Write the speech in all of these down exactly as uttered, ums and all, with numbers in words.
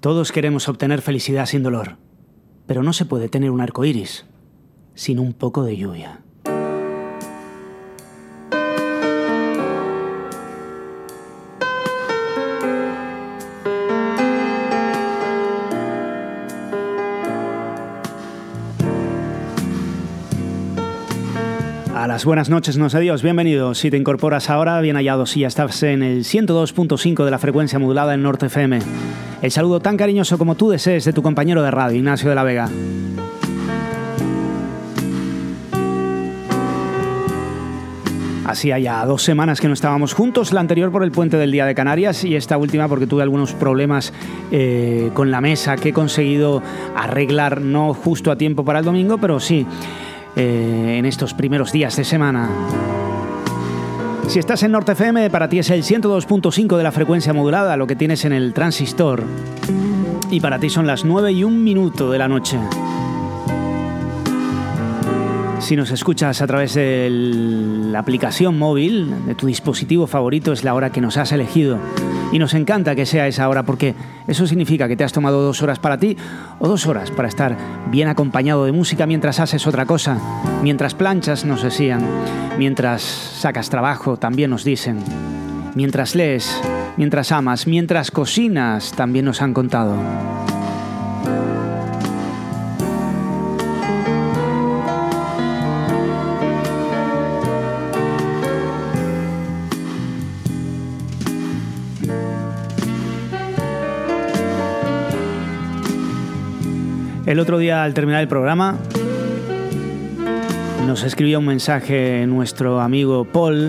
Todos queremos obtener felicidad sin dolor, pero no se puede tener un arco iris sin un poco de lluvia. A las buenas noches, no sé Dios, bienvenido. Si te incorporas ahora, bien hallado, si ya estás en el ciento dos punto cinco de la frecuencia modulada en Norte F M. El saludo tan cariñoso como tú desees de tu compañero de radio, Ignacio de la Vega. Hacía ya dos semanas que no estábamos juntos, la anterior por el puente del Día de Canarias y esta última porque tuve algunos problemas eh, con la mesa que he conseguido arreglar, no justo a tiempo para el domingo, pero sí eh, en estos primeros días de semana. Si estás en Norte F M, para ti es el ciento dos punto cinco de la frecuencia modulada, lo que tienes en el transistor. Y para ti son las nueve y un minuto de la noche. Si nos escuchas a través de la aplicación móvil de tu dispositivo favorito, es la hora que nos has elegido. Y nos encanta que sea esa hora porque eso significa que te has tomado dos horas para ti o dos horas para estar bien acompañado de música mientras haces otra cosa. Mientras planchas, nos decían. Mientras sacas trabajo, también nos dicen. Mientras lees, mientras amas, mientras cocinas, también nos han contado. El otro día, al terminar el programa, nos escribía un mensaje nuestro amigo Paul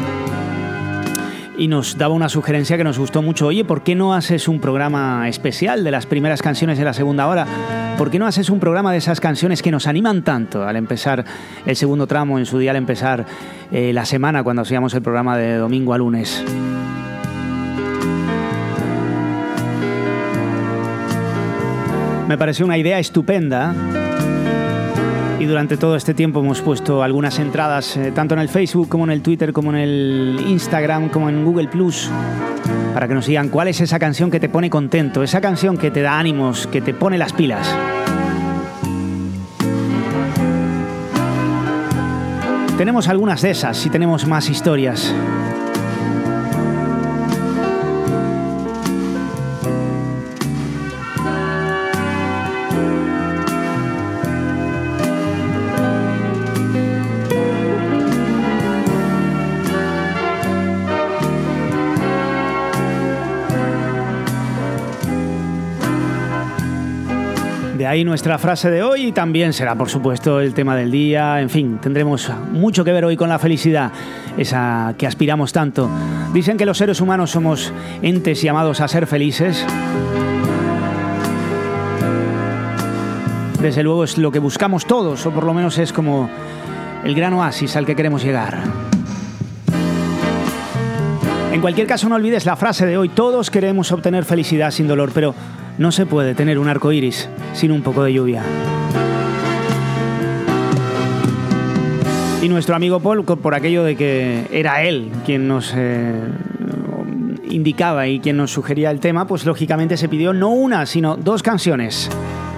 y nos daba una sugerencia que nos gustó mucho. Oye, ¿por qué no haces un programa especial de las primeras canciones de la segunda hora? ¿Por qué no haces un programa de esas canciones que nos animan tanto al empezar el segundo tramo, en su día al empezar eh, la semana, cuando hacíamos el programa de domingo a lunes? Me pareció una idea estupenda y durante todo este tiempo hemos puesto algunas entradas eh, tanto en el Facebook como en el Twitter como en el Instagram como en Google Plus para que nos digan cuál es esa canción que te pone contento, esa canción que te da ánimos, que te pone las pilas. Tenemos algunas de esas y tenemos más historias. De ahí nuestra frase de hoy y también será, por supuesto, el tema del día. En fin, tendremos mucho que ver hoy con la felicidad, esa que aspiramos tanto. Dicen que los seres humanos somos entes llamados a ser felices. Desde luego es lo que buscamos todos, o por lo menos es como el gran oasis al que queremos llegar. En cualquier caso, no olvides la frase de hoy. Todos queremos obtener felicidad sin dolor, pero no se puede tener un arco iris sin un poco de lluvia. Y nuestro amigo Paul, por aquello de que era él quien nos eh, indicaba y quien nos sugería el tema, pues lógicamente se pidió no una, sino dos canciones.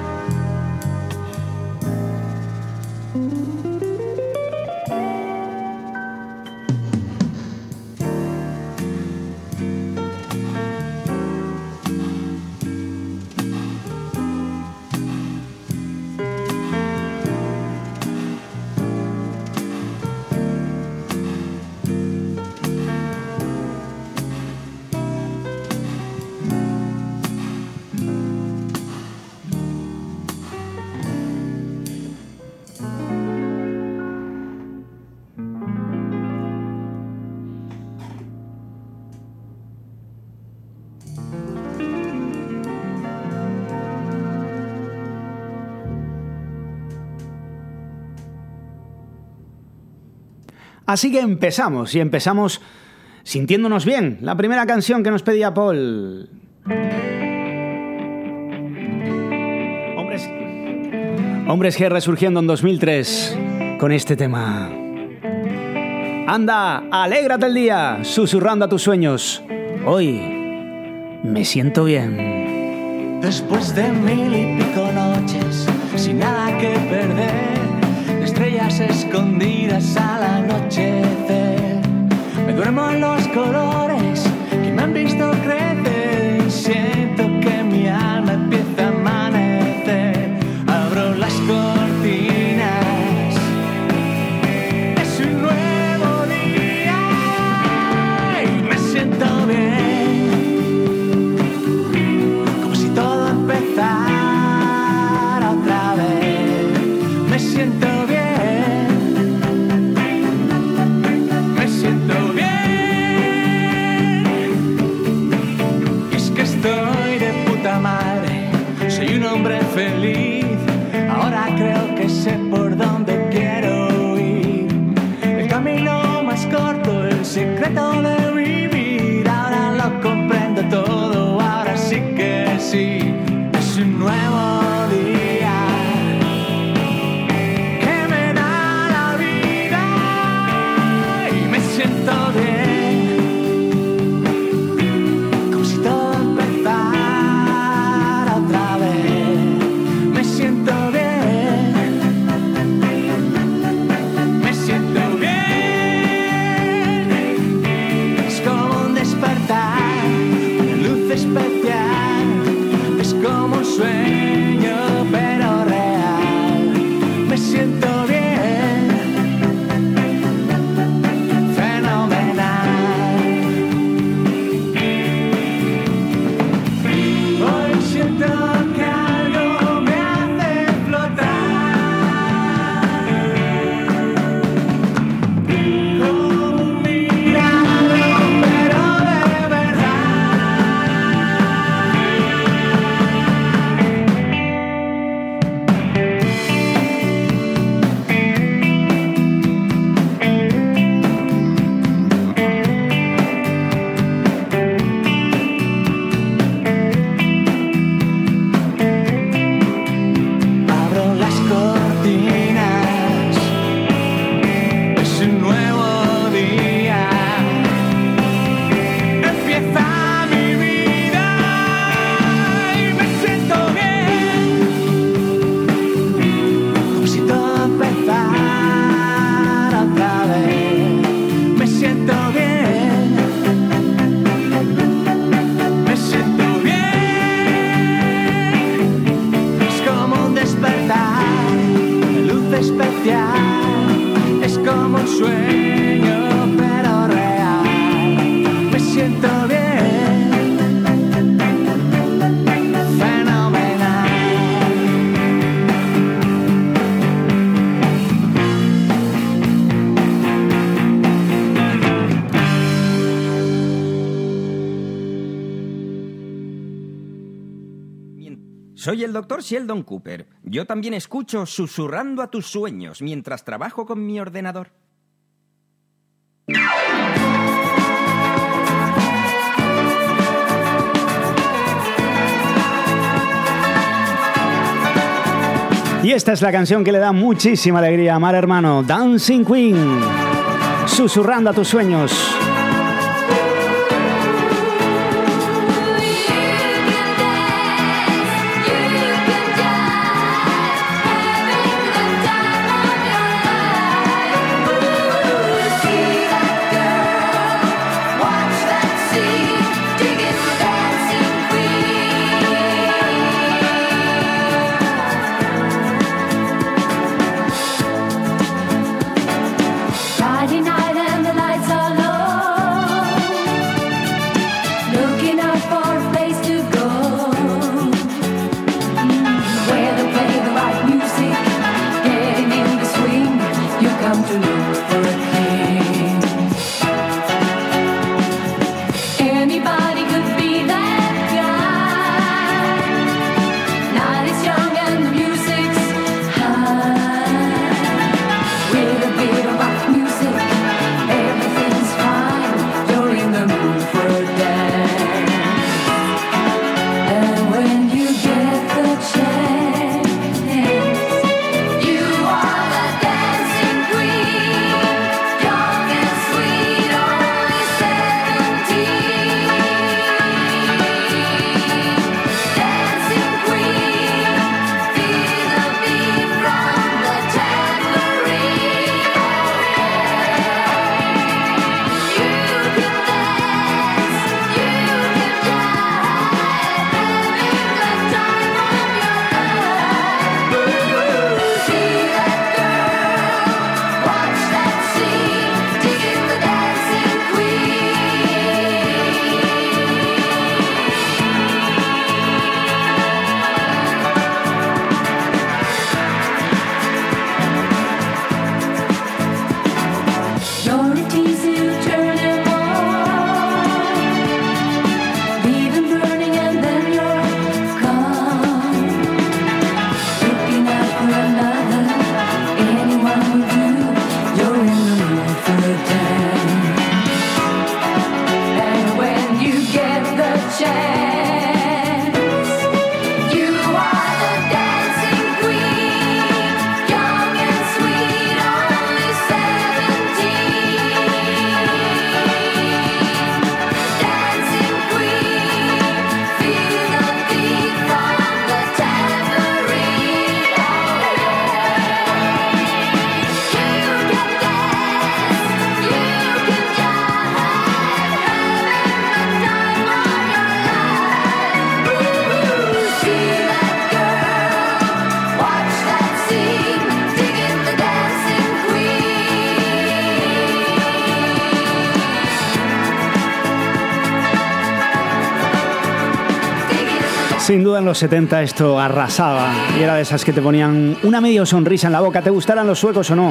Así que empezamos, y empezamos sintiéndonos bien. La primera canción que nos pedía Paul. Hombres, Hombres G resurgiendo en dos mil tres con este tema. Anda, alégrate el día, susurrando a tus sueños. Hoy me siento bien. Después de mil y pico noches, sin nada que perder, de estrellas escondidas al anochecer, me duermo en los colores que me han visto crecer y siento que mi alma empieza a amanecer. Abro las cortinas, es un nuevo día y me siento bien. Otra vez me siento bien, me siento bien. Y es que estoy de puta madre, soy un hombre feliz. Ahora creo que sé por dónde quiero ir. El camino más corto, el secreto de vivir. Ahora lo comprendo todo, ahora sí que sí. Es un nuevo día que me da la vida y me siento bien, como si todo empezara otra vez. Me siento bien, me siento bien. Es como un despertar, una luz especial. Es como un sueño, pero real. Me siento bien, fenomenal. Hoy siento que algo me hace flotar, como un milagro, pero de verdad. Abro las cortinas, es un nuevo día, empieza mi vida y me siento bien, como si todo empezara otra vez. Me siento bien, me siento bien. Es como un despertar, una luz especial. Es como un sueño, pero real. Me siento bien, fenomenal. Soy el doctor Sheldon Cooper. Yo también escucho Susurrando a tus sueños mientras trabajo con mi ordenador. Y esta es la canción que le da muchísima alegría a Mar Hermano, Dancing Queen, Susurrando a tus sueños. Friday night and the lights are low. Sin duda en los setenta esto arrasaba y era de esas que te ponían una medio sonrisa en la boca, te gustaran los suecos o no.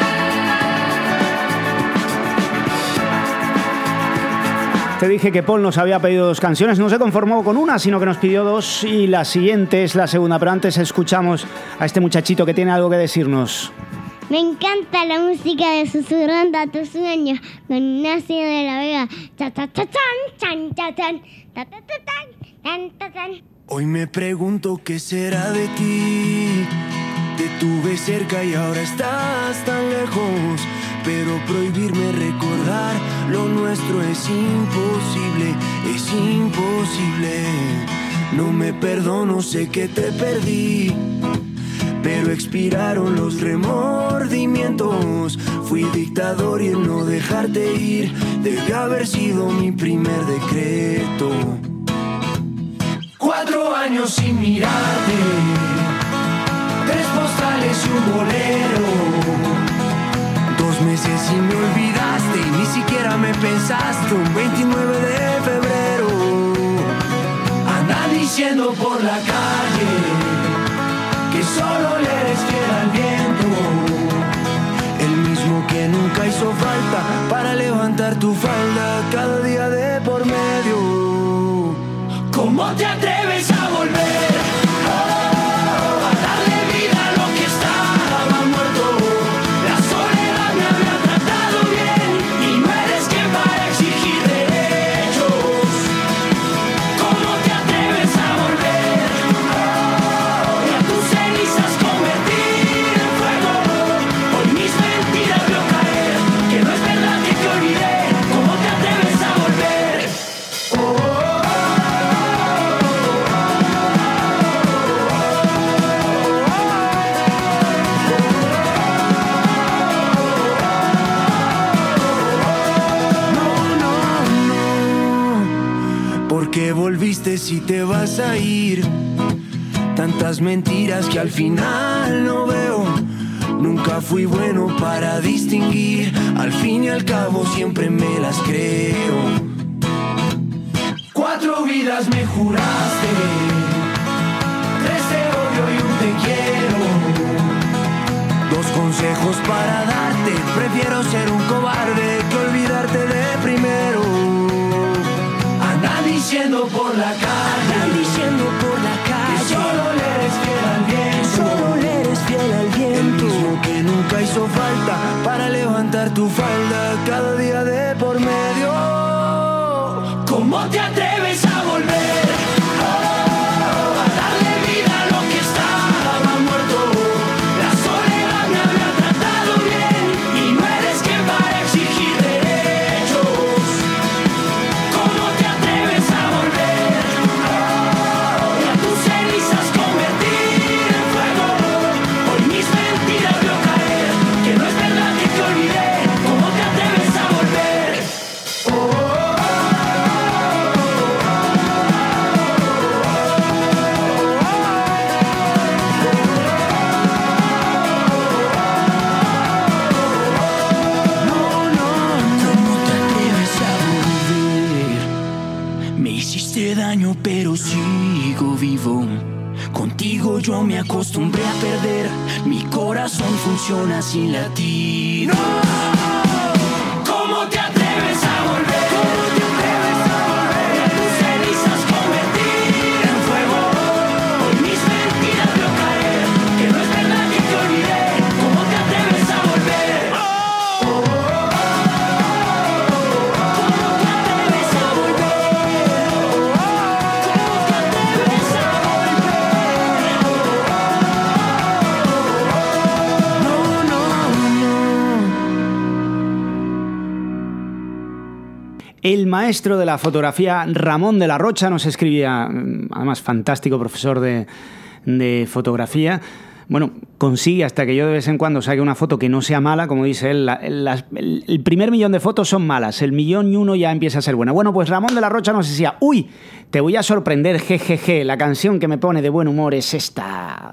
Te dije que Paul nos había pedido dos canciones, no se conformó con una, sino que nos pidió dos y la siguiente es la segunda, pero antes escuchamos a este muchachito que tiene algo que decirnos. Me encanta la música de Susurrando a tus sueños con Ignacio de la Vega. Cha, cha, cha, chan, chan, cha, chan, ta, ta, ta, tan, tan, ta, tan. Hoy me pregunto qué será de ti. Te tuve cerca y ahora estás tan lejos. Pero prohibirme recordar lo nuestro es imposible, es imposible. No me perdono, sé que te perdí, pero expiraron los remordimientos. Fui dictador y el no dejarte ir debió haber sido mi primer decreto. Cuatro años sin mirarte, tres postales y un bolero. Dos meses y me olvidaste y ni siquiera me pensaste. Un veintinueve de febrero andan diciendo por la calle que solo le eres fiel al viento, el mismo que nunca hizo falta para levantar tu falda cada día de por medio. ¿Cómo te atreves a volver? Oh, a darle vida a lo que estaba muerto. La soledad me había tratado bien y no eres quien para exigir derechos. ¿Cómo te atreves a volver? Oh, y a tus cenizas convertir en fuego. Hoy mis mentiras veo caer, que no es verdad que te olvidé. ¿Cómo te atreves a volver? Oh, ¿por qué volviste si te vas a ir? Tantas mentiras que al final no veo. Nunca fui bueno para distinguir. Al fin y al cabo siempre me las creo. Cuatro vidas me juraste, tres te odio y un te quiero. Dos consejos para darte. Prefiero ser un cobarde que olvidarte de primero. Andan diciendo por la calle, andan diciendo por la calle que solo le eres fiel al viento, solo le eres fiel al viento. El mismo que nunca hizo falta para levantar tu falda cada día de por medio. ¿Cómo te atreves a volver? Oh, a darle vida a lo que estaba muerto. La soledad me había tratado bien y no eres quien para exigir derechos. ¿Cómo te atreves a volver? Oh, y a tus cenizas convertir en fuego. Hoy mis mentiras veo caer, que no es verdad que te olvidé. ¿Cómo te atreves a volver? Oh, daño, pero sigo vivo. Contigo yo me acostumbré a perder. Mi corazón funciona sin latir. ¡No! ¿Cómo te atreves a volver? ¿Cómo te atreves a volver? Y a tus cenizas convertir en fuego. Hoy mis mentiras veo caer, que no es verdad que te olvidé. ¿Cómo te atreves a volver? Oh, oh, oh, oh. ¿Cómo te atreves a volver? El maestro de la fotografía, Ramón de la Rocha, nos escribía, además fantástico profesor de, de fotografía. Bueno, consigue hasta que yo de vez en cuando saque una foto que no sea mala, como dice él, la, la, el, el primer millón de fotos son malas, el millón y uno ya empieza a ser buena. Bueno, pues Ramón de la Rocha nos decía, uy, te voy a sorprender, jejeje, la canción que me pone de buen humor es esta.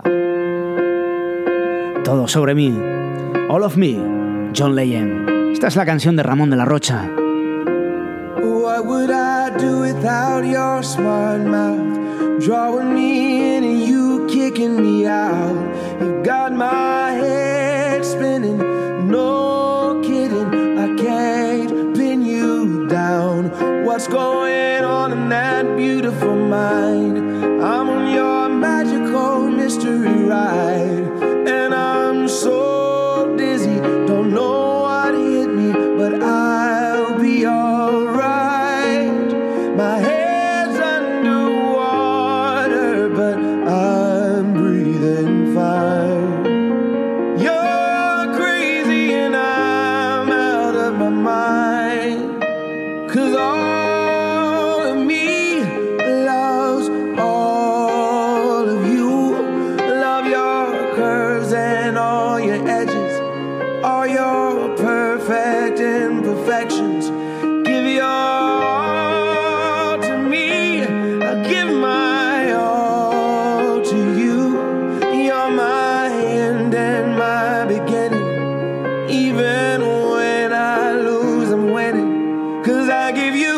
Todo sobre mí, All of Me, John Legend. Esta es la canción de Ramón de la Rocha. What would I do without your smart mouth? drawing me in and you kicking me out. You got my head spinning, no kidding, I can't pin you down. What's going on in that beautiful mind? I'm on your magical mystery ride, and I'm so dizzy, don't know what hit me, but I'll be alright. My head's underwater, but I'm breathing fine. You're crazy and I'm out of my mind, 'cause all of me loves all of you. Love your curves and all your edges, all your perfect imperfections. Give your all to me, I give my all to you. You're my end and my beginning. Even when I lose, I'm winning, 'cause I give you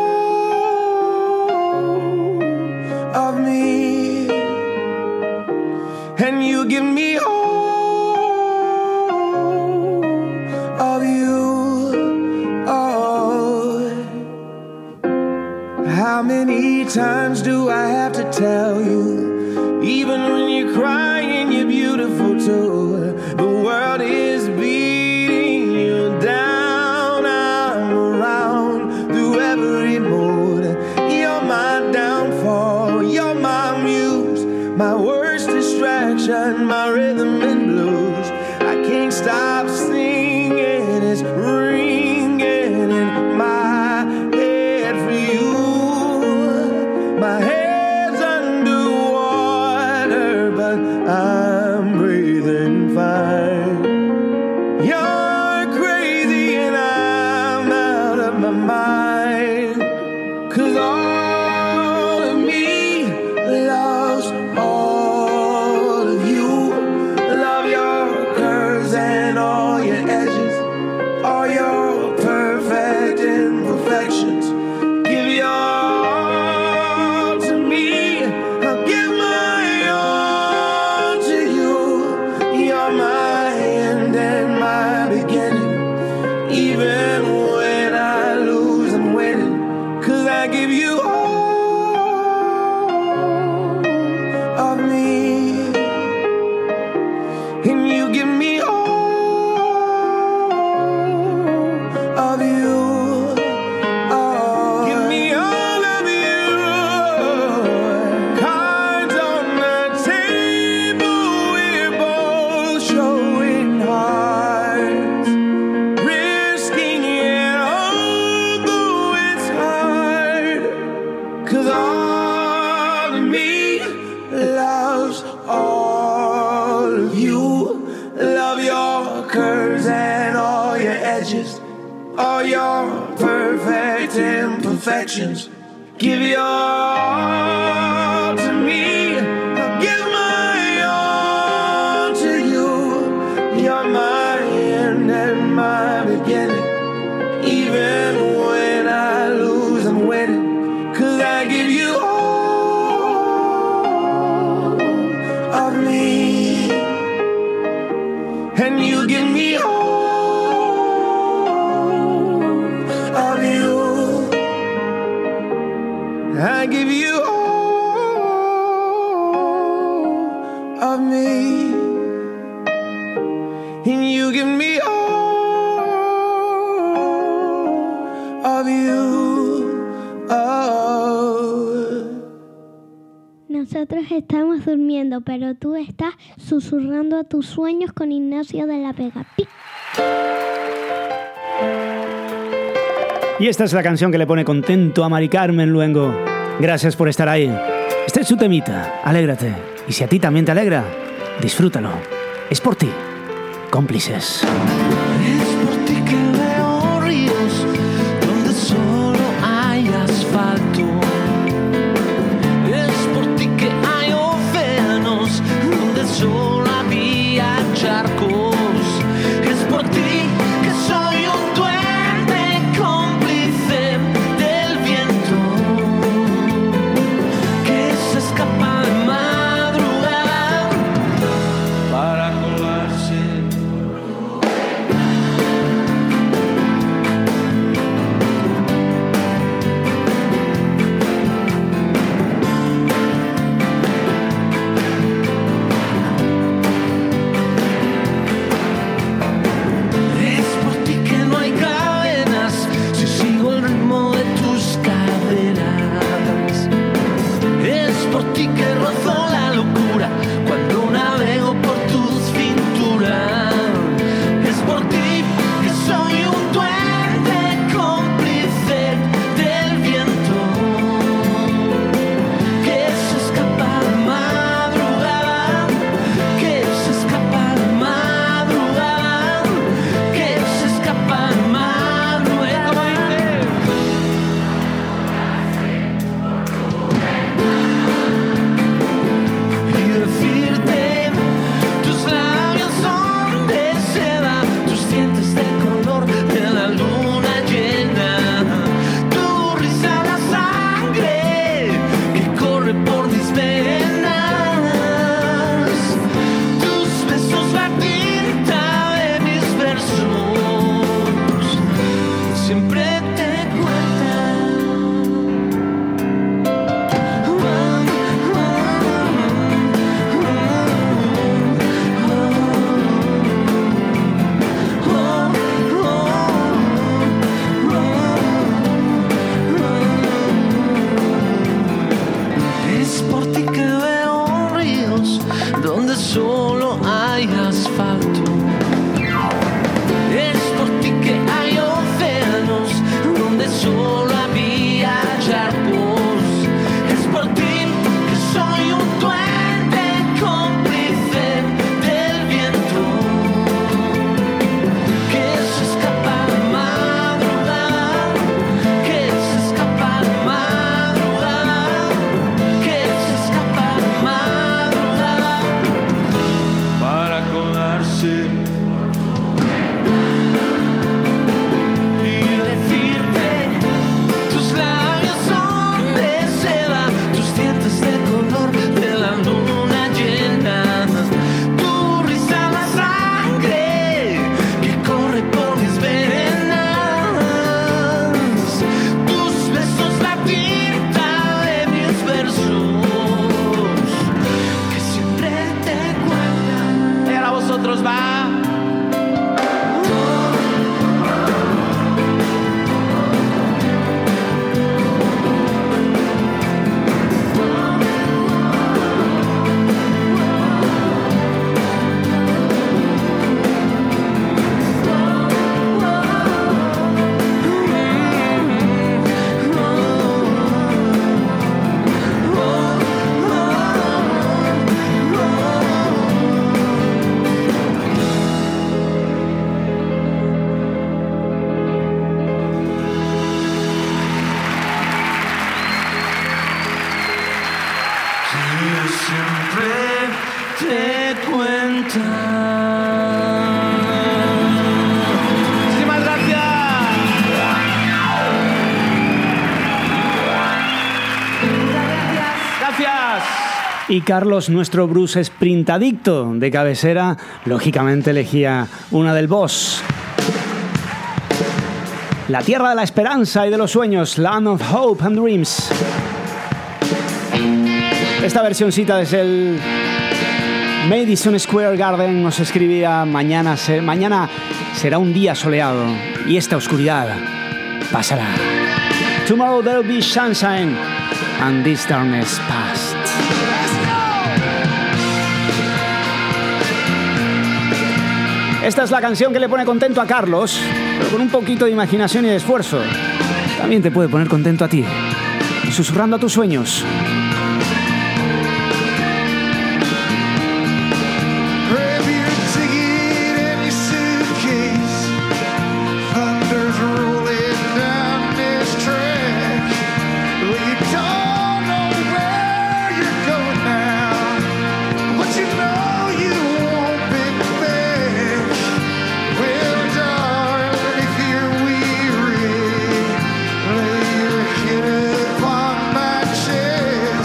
all of me, and you give me all of you. Oh, how many times do I have to tell you? Even when you're crying, you're beautiful too. The world is beating you down. I'm around through every mood. You're my downfall, you're my muse, my worst distraction, my rhythm and blues. I can't stop singing, it's ringing in my head for you. My head's underwater, but I'm breathing fine. You're crazy and I'm out of my mind, 'cause all of me loves all of you. Love your curves and all your edges, all your perfect imperfections. Give your all to me, I'll give my all to you. You're my end and my beginning. Even when I lose, I'm winning, 'cause I give you all of me, and you give me all of you. Oh, give me all of you. Cards on the table, we're both showing hearts, risking it although it's hard, 'cause all of me loves all of you. Love your curves and all your edges, all your perfect imperfections. Give your all to me, I'll give my all to you. You're my end and my beginning. Even when I lose, I'm winning, 'cause I give you all of me, and you give me all of you. I give you all of me, and you give me all of you. Oh. Nosotros estamos durmiendo, pero tú estás susurrando a tus sueños con Ignacio de la Vega. ¡Pi! Y esta es la canción que le pone contento a Mari Carmen Luengo. Gracias por estar ahí. Este es su temita, alégrate. Y si a ti también te alegra, disfrútalo. Es por ti. Cómplices. Es por ti que veo ríos donde solo hay asfalto. Es por ti que hay océanos donde solo había charcos. Es por ti que soy un duende cómplice del viento que se Muchísimas gracias. Gracias. Y Carlos, nuestro Bruce Sprintadicto de cabecera, lógicamente elegía una del Boss. La tierra de la esperanza y de los sueños, Land of Hope and Dreams. Esta versioncita desde el Madison Square Garden nos escribía: mañana, se, mañana será un día soleado y esta oscuridad pasará. Tomorrow there'll be sunshine and this darkness past. Esta es la canción que le pone contento a Carlos, pero con un poquito de imaginación y de esfuerzo también te puede poner contento a ti, susurrando a tus sueños. Upon my chest.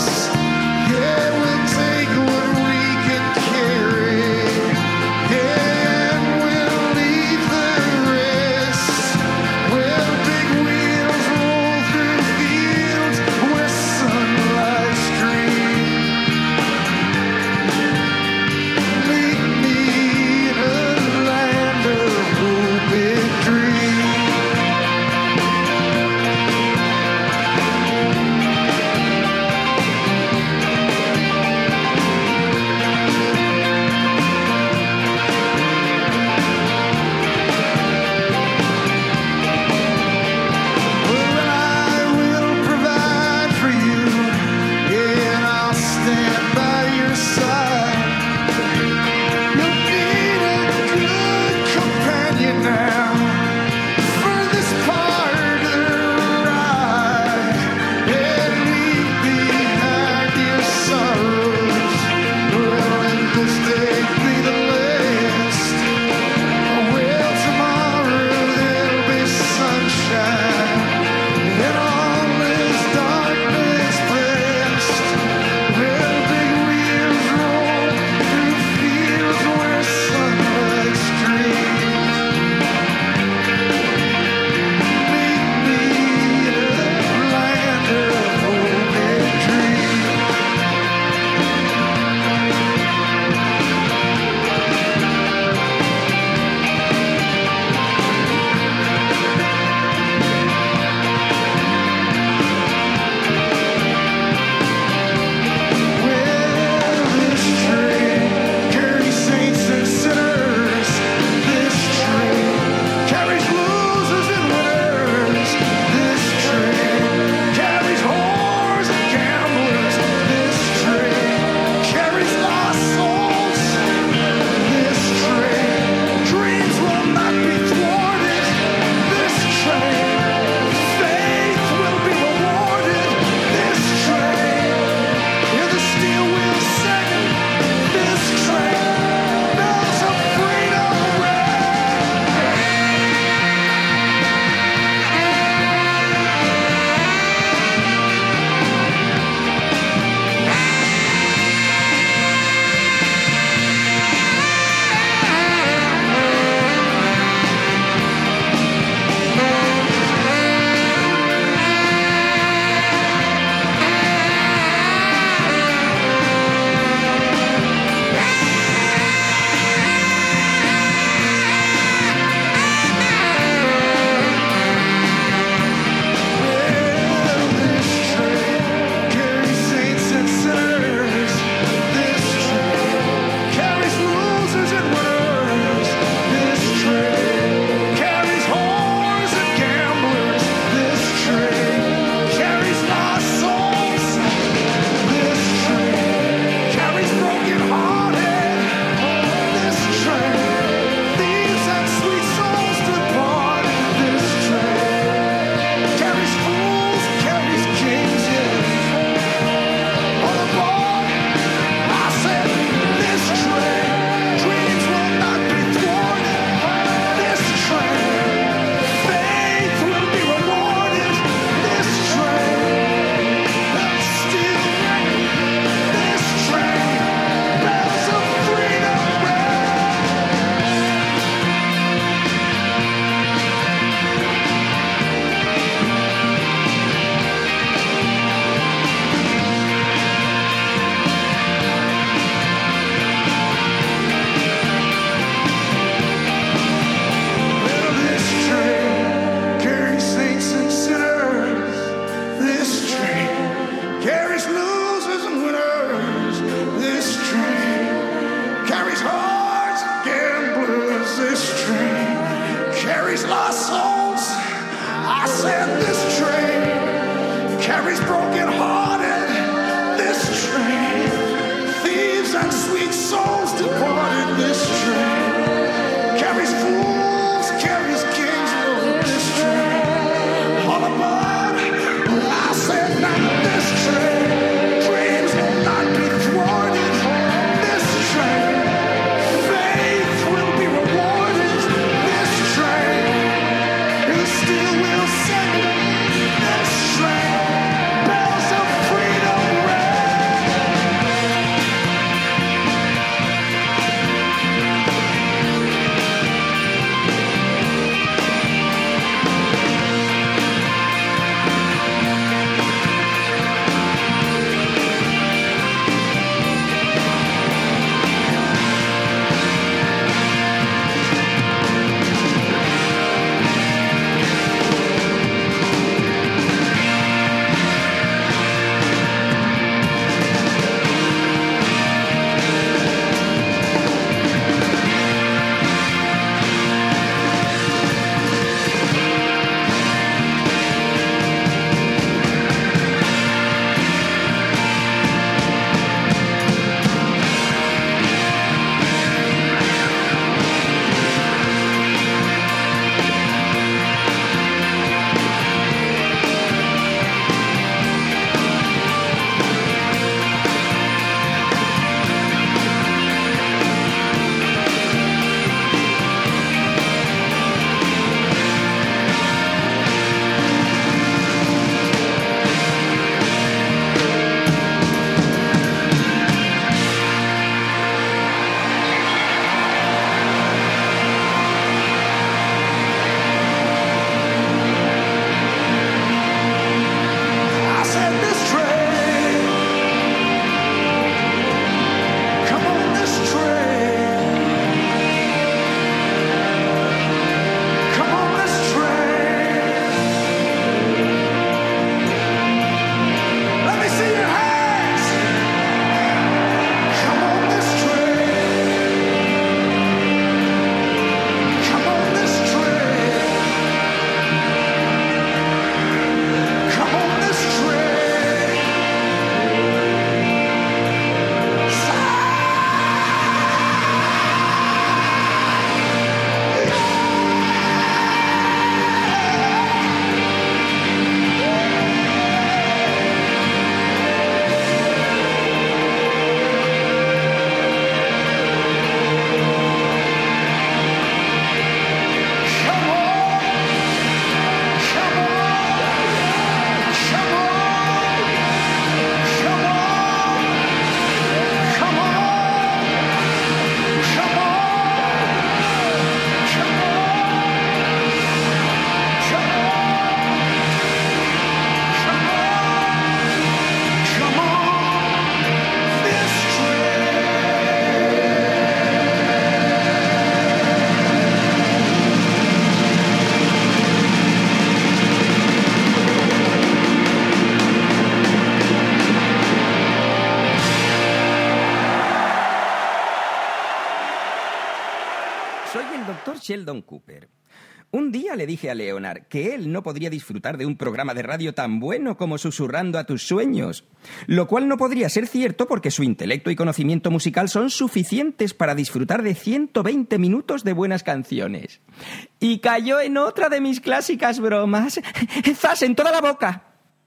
Sheldon Cooper. Un día le dije a Leonard que él no podría disfrutar de un programa de radio tan bueno como Susurrando a tus sueños, lo cual no podría ser cierto porque su intelecto y conocimiento musical son suficientes para disfrutar de ciento veinte minutos de buenas canciones. Y cayó en otra de mis clásicas bromas. ¡Zas en toda la boca!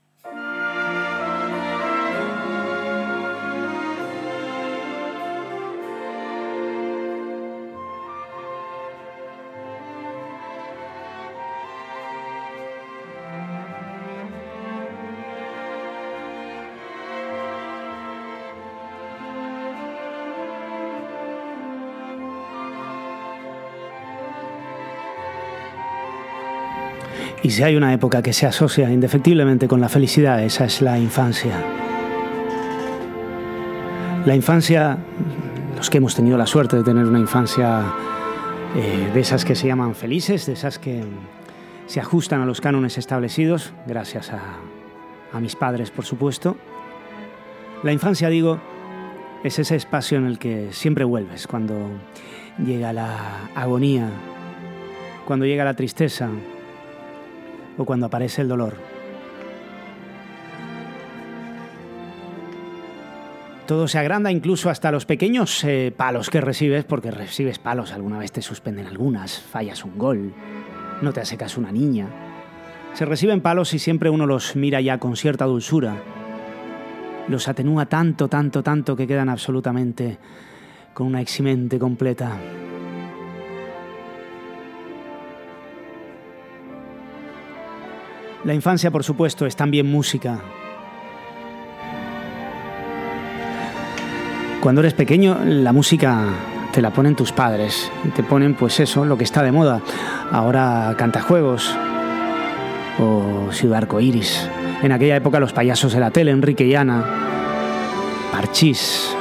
Y si hay una época que se asocia indefectiblemente con la felicidad, esa es la infancia. La infancia, los que hemos tenido la suerte de tener una infancia eh, de esas que se llaman felices, de esas que se ajustan a los cánones establecidos, gracias a, a mis padres, por supuesto. La infancia, digo, es ese espacio en el que siempre vuelves cuando llega la agonía, cuando llega la tristeza, o cuando aparece el dolor. Todo se agranda, incluso hasta los pequeños eh, palos que recibes, porque recibes palos, alguna vez te suspenden algunas, fallas un gol, no te hace caso una niña. Se reciben palos y siempre uno los mira ya con cierta dulzura. Los atenúa tanto, tanto, tanto que quedan absolutamente con una eximente completa. La infancia, por supuesto, es también música. Cuando eres pequeño, la música te la ponen tus padres y te ponen, pues eso, lo que está de moda. Ahora Cantajuegos o Ciudad Arcoíris. En aquella época los payasos de la tele, Enrique y Ana, Parchís.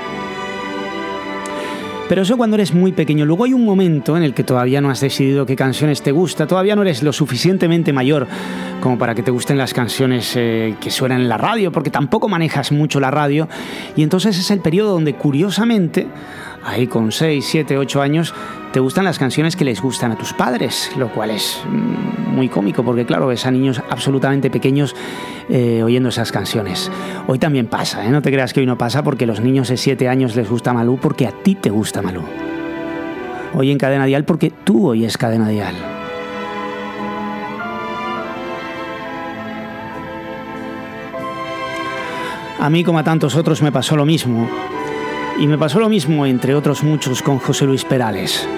Pero eso cuando eres muy pequeño. Luego hay un momento en el que todavía no has decidido qué canciones te gusta, todavía no eres lo suficientemente mayor como para que te gusten las canciones eh, que suenan en la radio, porque tampoco manejas mucho la radio, y entonces es el periodo donde, curiosamente, ahí con seis, siete, ocho años, te gustan las canciones que les gustan a tus padres, lo cual es muy cómico, porque claro, ves a niños absolutamente pequeños eh, oyendo esas canciones. Hoy también pasa, ¿eh? No te creas que hoy no pasa, porque a los niños de siete años les gusta Malú porque a ti te gusta Malú. Hoy en Cadena Dial porque tú oyes Cadena Dial. A mí, como a tantos otros, me pasó lo mismo. Y me pasó lo mismo, entre otros muchos, con José Luis Perales.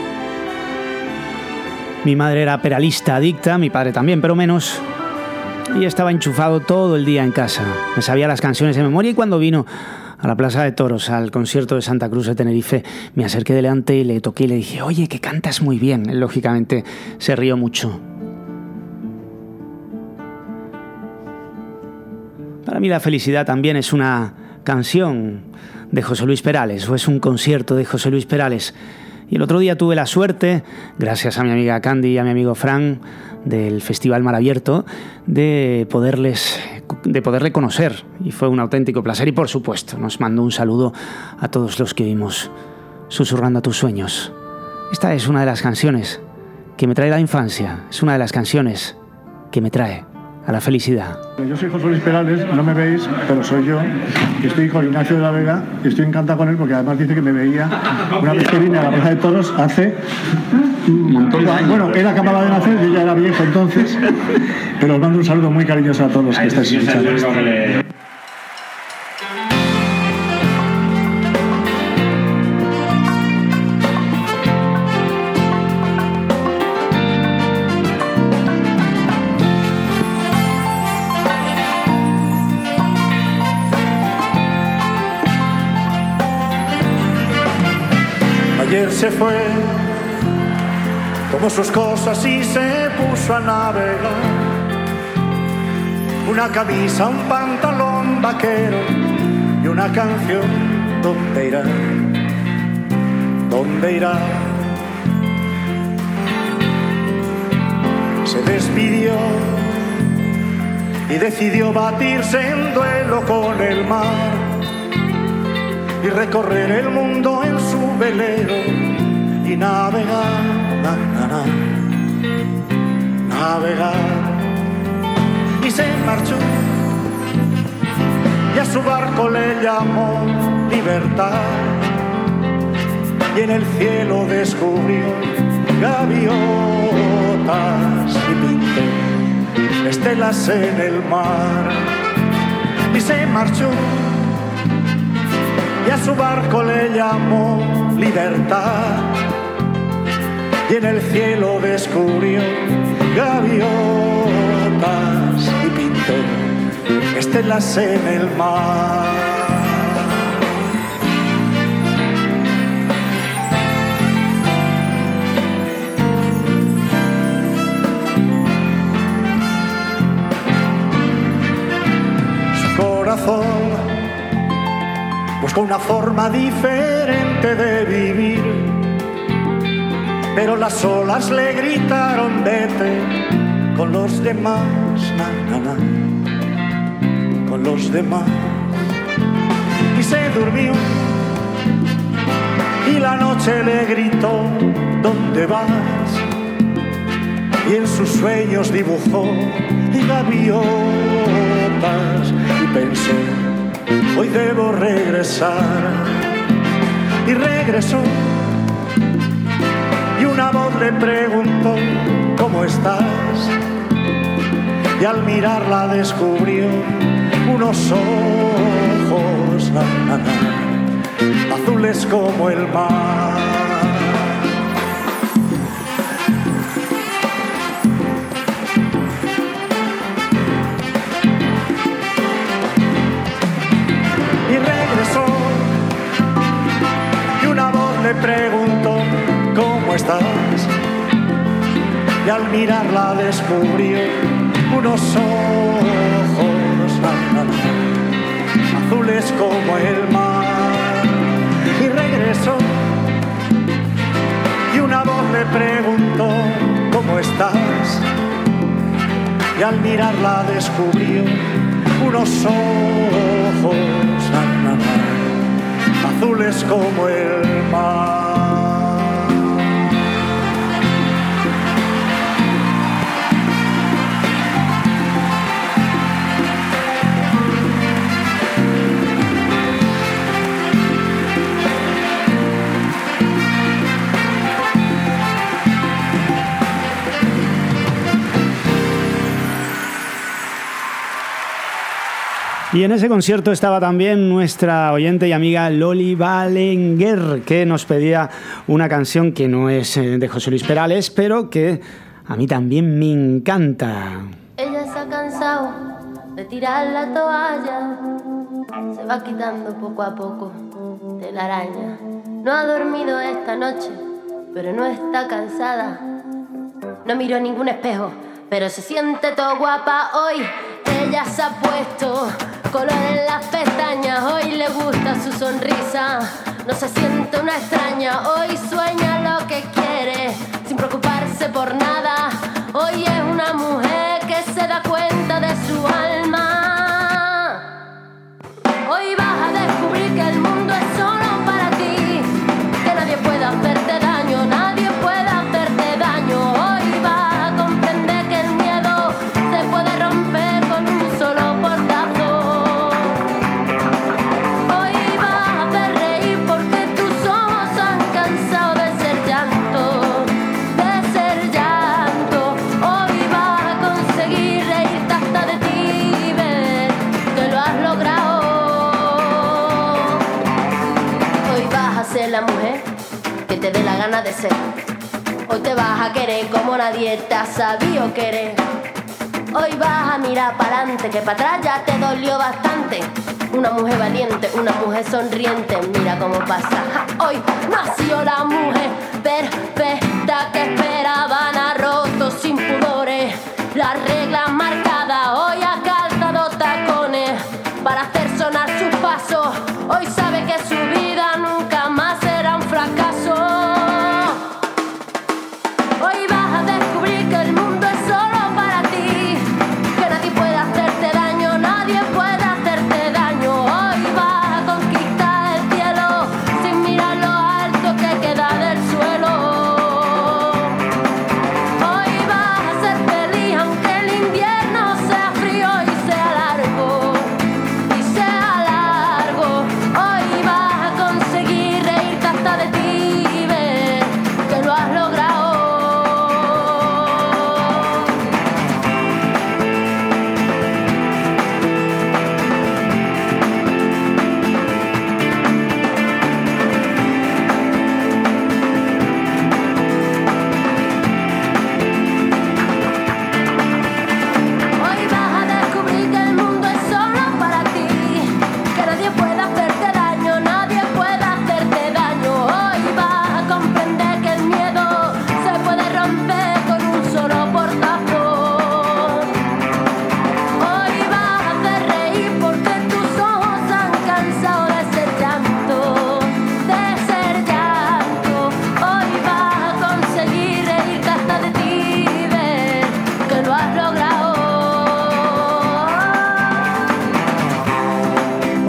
Mi madre era peralista adicta, mi padre también, pero menos. Y estaba enchufado todo el día en casa. Me sabía las canciones de memoria, y cuando vino a la Plaza de Toros, al concierto de Santa Cruz de Tenerife, me acerqué delante y le toqué y le dije: oye, que cantas muy bien. Él, lógicamente, se rió mucho. Para mí la felicidad también es una canción de José Luis Perales, o es un concierto de José Luis Perales. Y el otro día tuve la suerte, gracias a mi amiga Candy y a mi amigo Fran del Festival Mar Abierto, de poderles, de poderle conocer, y fue un auténtico placer. Y por supuesto nos mandó un saludo a todos los que vimos Susurrando a tus sueños. Esta es una de las canciones que me trae la infancia, es una de las canciones que me trae a la felicidad. Yo soy José Luis Perales, no me veis, pero soy yo. Estoy con Ignacio de la Vega y estoy encantado con él porque además dice que me veía una vez que vine a la Plaza de Toros hace un montón de años. Bueno, él acababa de nacer, yo ya era viejo entonces, pero os mando un saludo muy cariñoso a todos los que estáis escuchando. Ayer se fue, tomó sus cosas y se puso a navegar. Una camisa, un pantalón vaquero y una canción. ¿Dónde irá? ¿Dónde irá? Se despidió y decidió batirse en duelo con el mar y recorrer el mundo en su velero y navegar, na, na, na, navegar. Y se marchó y a su barco le llamó libertad, y en el cielo descubrió gaviotas y pintó estelas en el mar. Y se marchó y a su barco le llamó libertad, y en el cielo descubrió gaviotas y pintó estelas en el mar. Buscó una forma diferente de vivir, pero las olas le gritaron vete con los demás, na, na, na, con los demás. Y se durmió y la noche le gritó ¿dónde vas? Y en sus sueños dibujó gaviotas y pensó hoy debo regresar. Y regresó y una voz le preguntó ¿cómo estás? Y al mirarla descubrió unos ojos na, na, na, azules como el mar. Le preguntó ¿cómo estás? Y al mirarla descubrió unos ojos na, na, na, azules como el mar. Y regresó y una voz le preguntó ¿cómo estás? Y al mirarla descubrió unos ojos na, na, na, azules como el mar. Y en ese concierto estaba también nuestra oyente y amiga Loli Balenguer, que nos pedía una canción que no es de José Luis Perales, pero que a mí también me encanta. Ella se ha cansado de tirar la toalla, se va quitando poco a poco de la araña. No ha dormido esta noche, pero no está cansada. No miró en ningún espejo, pero se siente todo guapa hoy. Ella se ha puesto color en las pestañas, hoy le gusta su sonrisa, no se siente una extraña, hoy sueña lo que quiere, sin preocuparse por nada, hoy es una mujer que se da cuenta de su alma. Hoy vas a descubrir que el mundo es solo para ti, que nadie puede hacerte daño, nadie puede hacerte daño, hoy vas a comprender que el miedo se puede romper con un solo portazo. La mujer que te dé la gana de ser. Hoy te vas a querer como nadie te ha sabido querer. Hoy vas a mirar para adelante, que para atrás ya te dolió bastante. Una mujer valiente, una mujer sonriente, mira cómo pasa. Ja, hoy nació la mujer perfecta que esperaban, ha roto sin pudores las reglas marcadas. Hoy ha calzado tacones para hacer sonar sus pasos. Hoy sabe que su vida nunca más será un fracaso. Hoy vas a descubrir que el mundo es solo para ti, que nadie puede hacerte daño, nadie puede hacerte daño. Hoy vas a conquistar el cielo sin mirar lo alto que queda del suelo.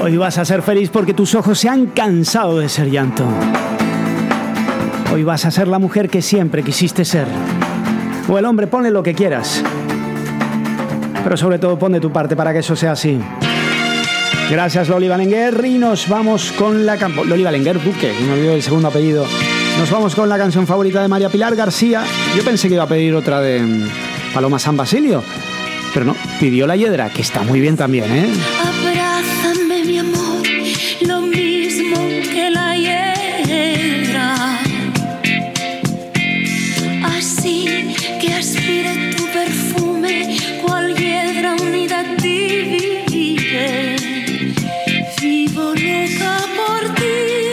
Hoy vas a ser feliz porque tus ojos se han cansado de ser llanto. Hoy vas a ser la mujer que siempre quisiste ser. O el hombre, ponle lo que quieras. Pero sobre todo pon de tu parte para que eso sea así. Gracias, Loli Belenguer. Y nos vamos con la... Cam- Loli Belenguer Duque, me olvidó el segundo apellido. Nos vamos con la canción favorita de María Pilar García. Yo pensé que iba a pedir otra de Paloma San Basilio, pero no, pidió La Hiedra, que está muy bien también, ¿eh? Abrázame, mi amor, lo mismo que la hiedra. Así que aspire tu perfume, cual hiedra unida a ti vive. Vivo loca por ti.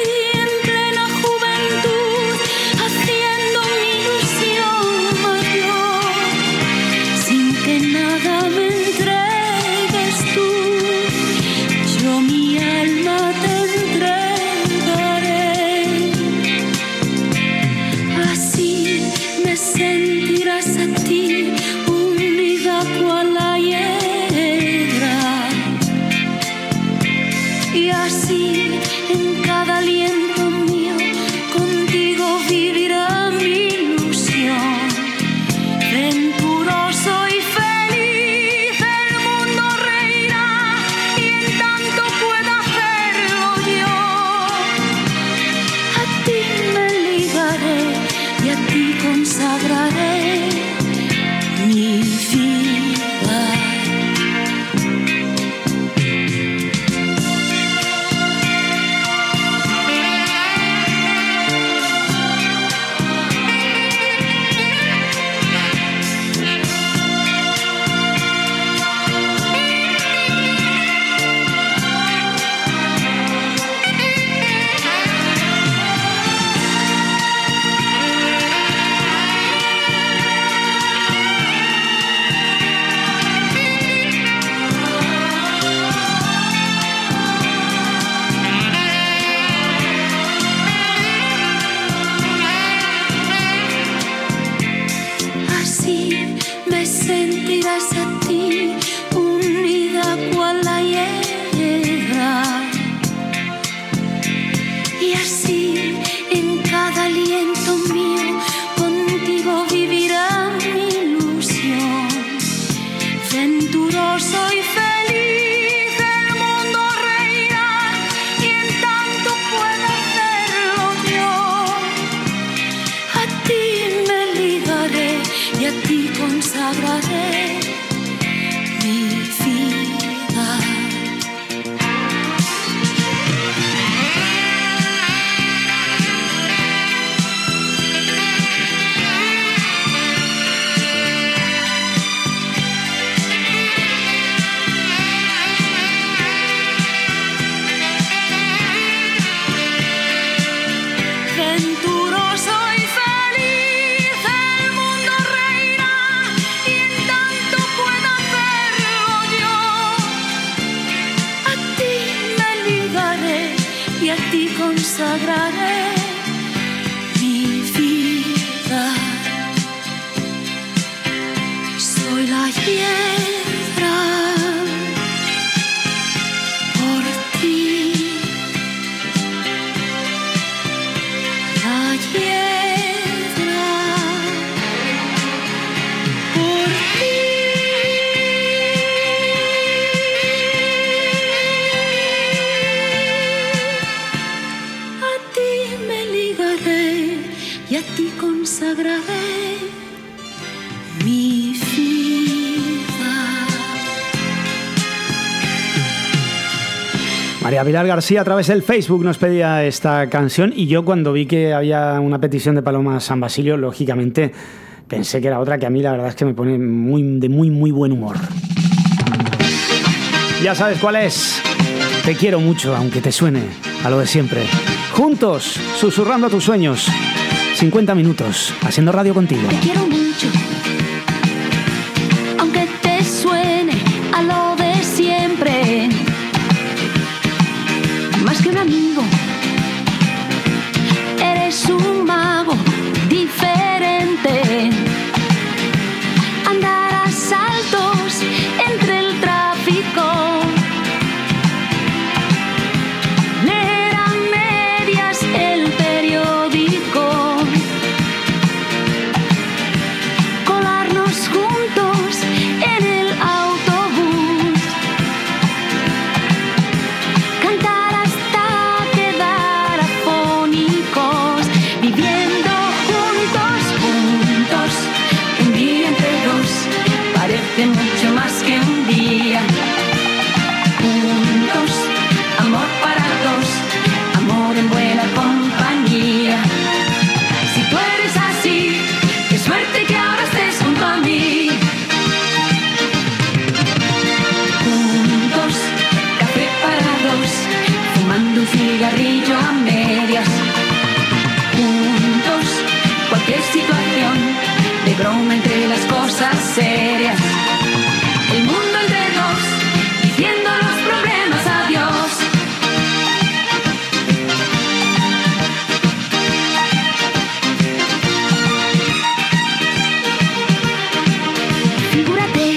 María Pilar García a través del Facebook nos pedía esta canción y yo cuando vi que había una petición de Paloma San Basilio, lógicamente pensé que era otra que a mí la verdad es que me pone muy, de muy muy buen humor. Ya sabes cuál es. Te quiero mucho, aunque te suene a lo de siempre. Juntos, susurrando a tus sueños. cincuenta minutos, haciendo radio contigo. Te quiero mucho, aunque te suene a lo de siempre. Más que un amigo, eres un mago diferente. Andar a saltos entre el tráfico. parece mucho más que un día. Juntos, amor para dos, amor en buena compañía. Si tú eres así, qué suerte que ahora estés junto a mí. Juntos, café para dos, fumando un cigarrillo a medias. Juntos, cualquier situación, de broma entre las cosas serias. El mundo entre dos, diciendo los problemas adiós. Figúrate,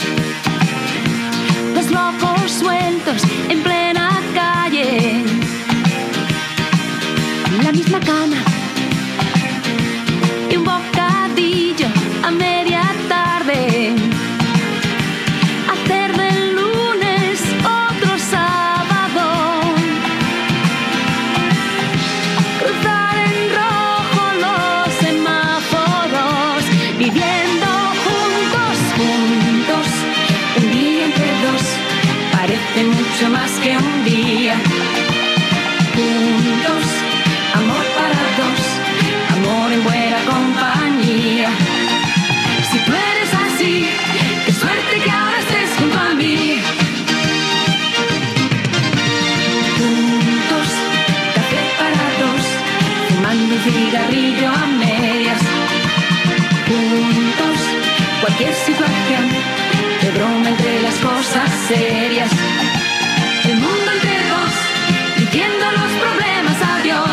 dos locos sueltos en plena calle, la misma cama y un bocadillo a media tarde. Hacer del lunes otro sábado. Cruzar en rojo los semáforos. Viviendo juntos, juntos. Un día entre dos parece mucho más que un día. Juntos, amor para dos, amor en buena compañía. Si tú eres así, qué suerte que ahora estés junto a mí. Juntos, café para dos, fumando un cigarrillo a medias. Juntos, cualquier situación, de broma entre las cosas serias. El mundo entre dos, diciendo los problemas adiós.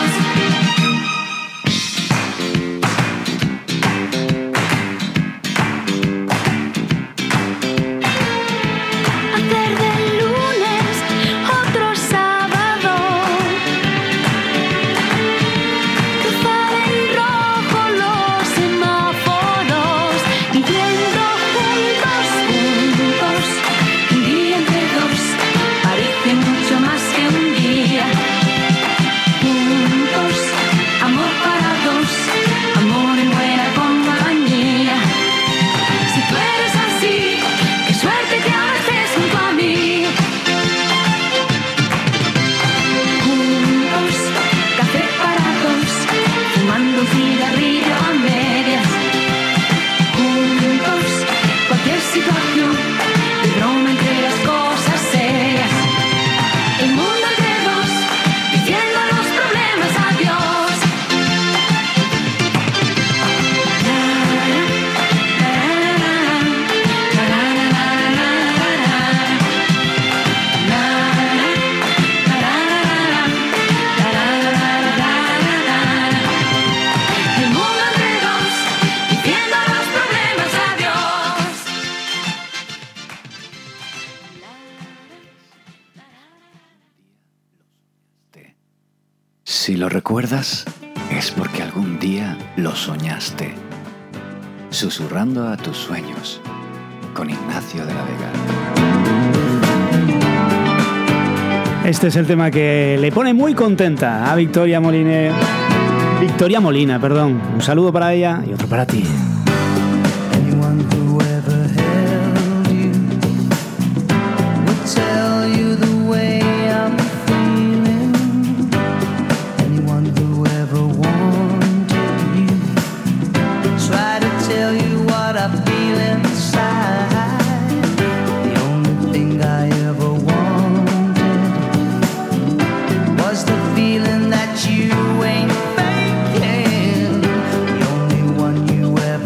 Si lo recuerdas, es porque algún día lo soñaste. Susurrando a tus sueños, con Ignacio de la Vega. Este es el tema que le pone muy contenta a Victoria Molina. Victoria Molina, perdón. Un saludo para ella y otro para ti. Feeling that you ain't faking, the only one you ever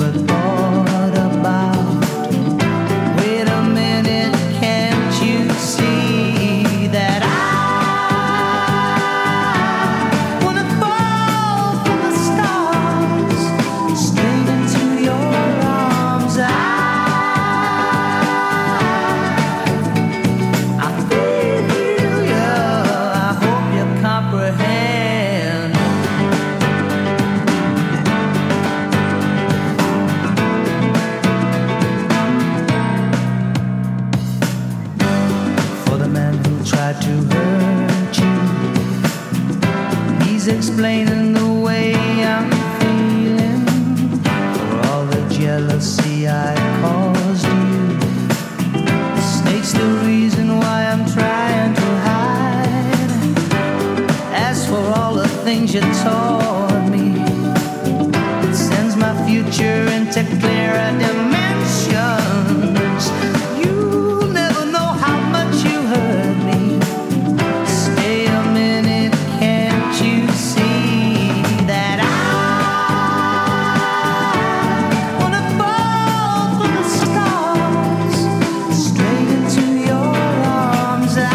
you taught me. It sends my future into clearer dimensions. You never know how much you hurt me. Stay a minute, can't you see that I wanna fall from the stars straight into your arms? I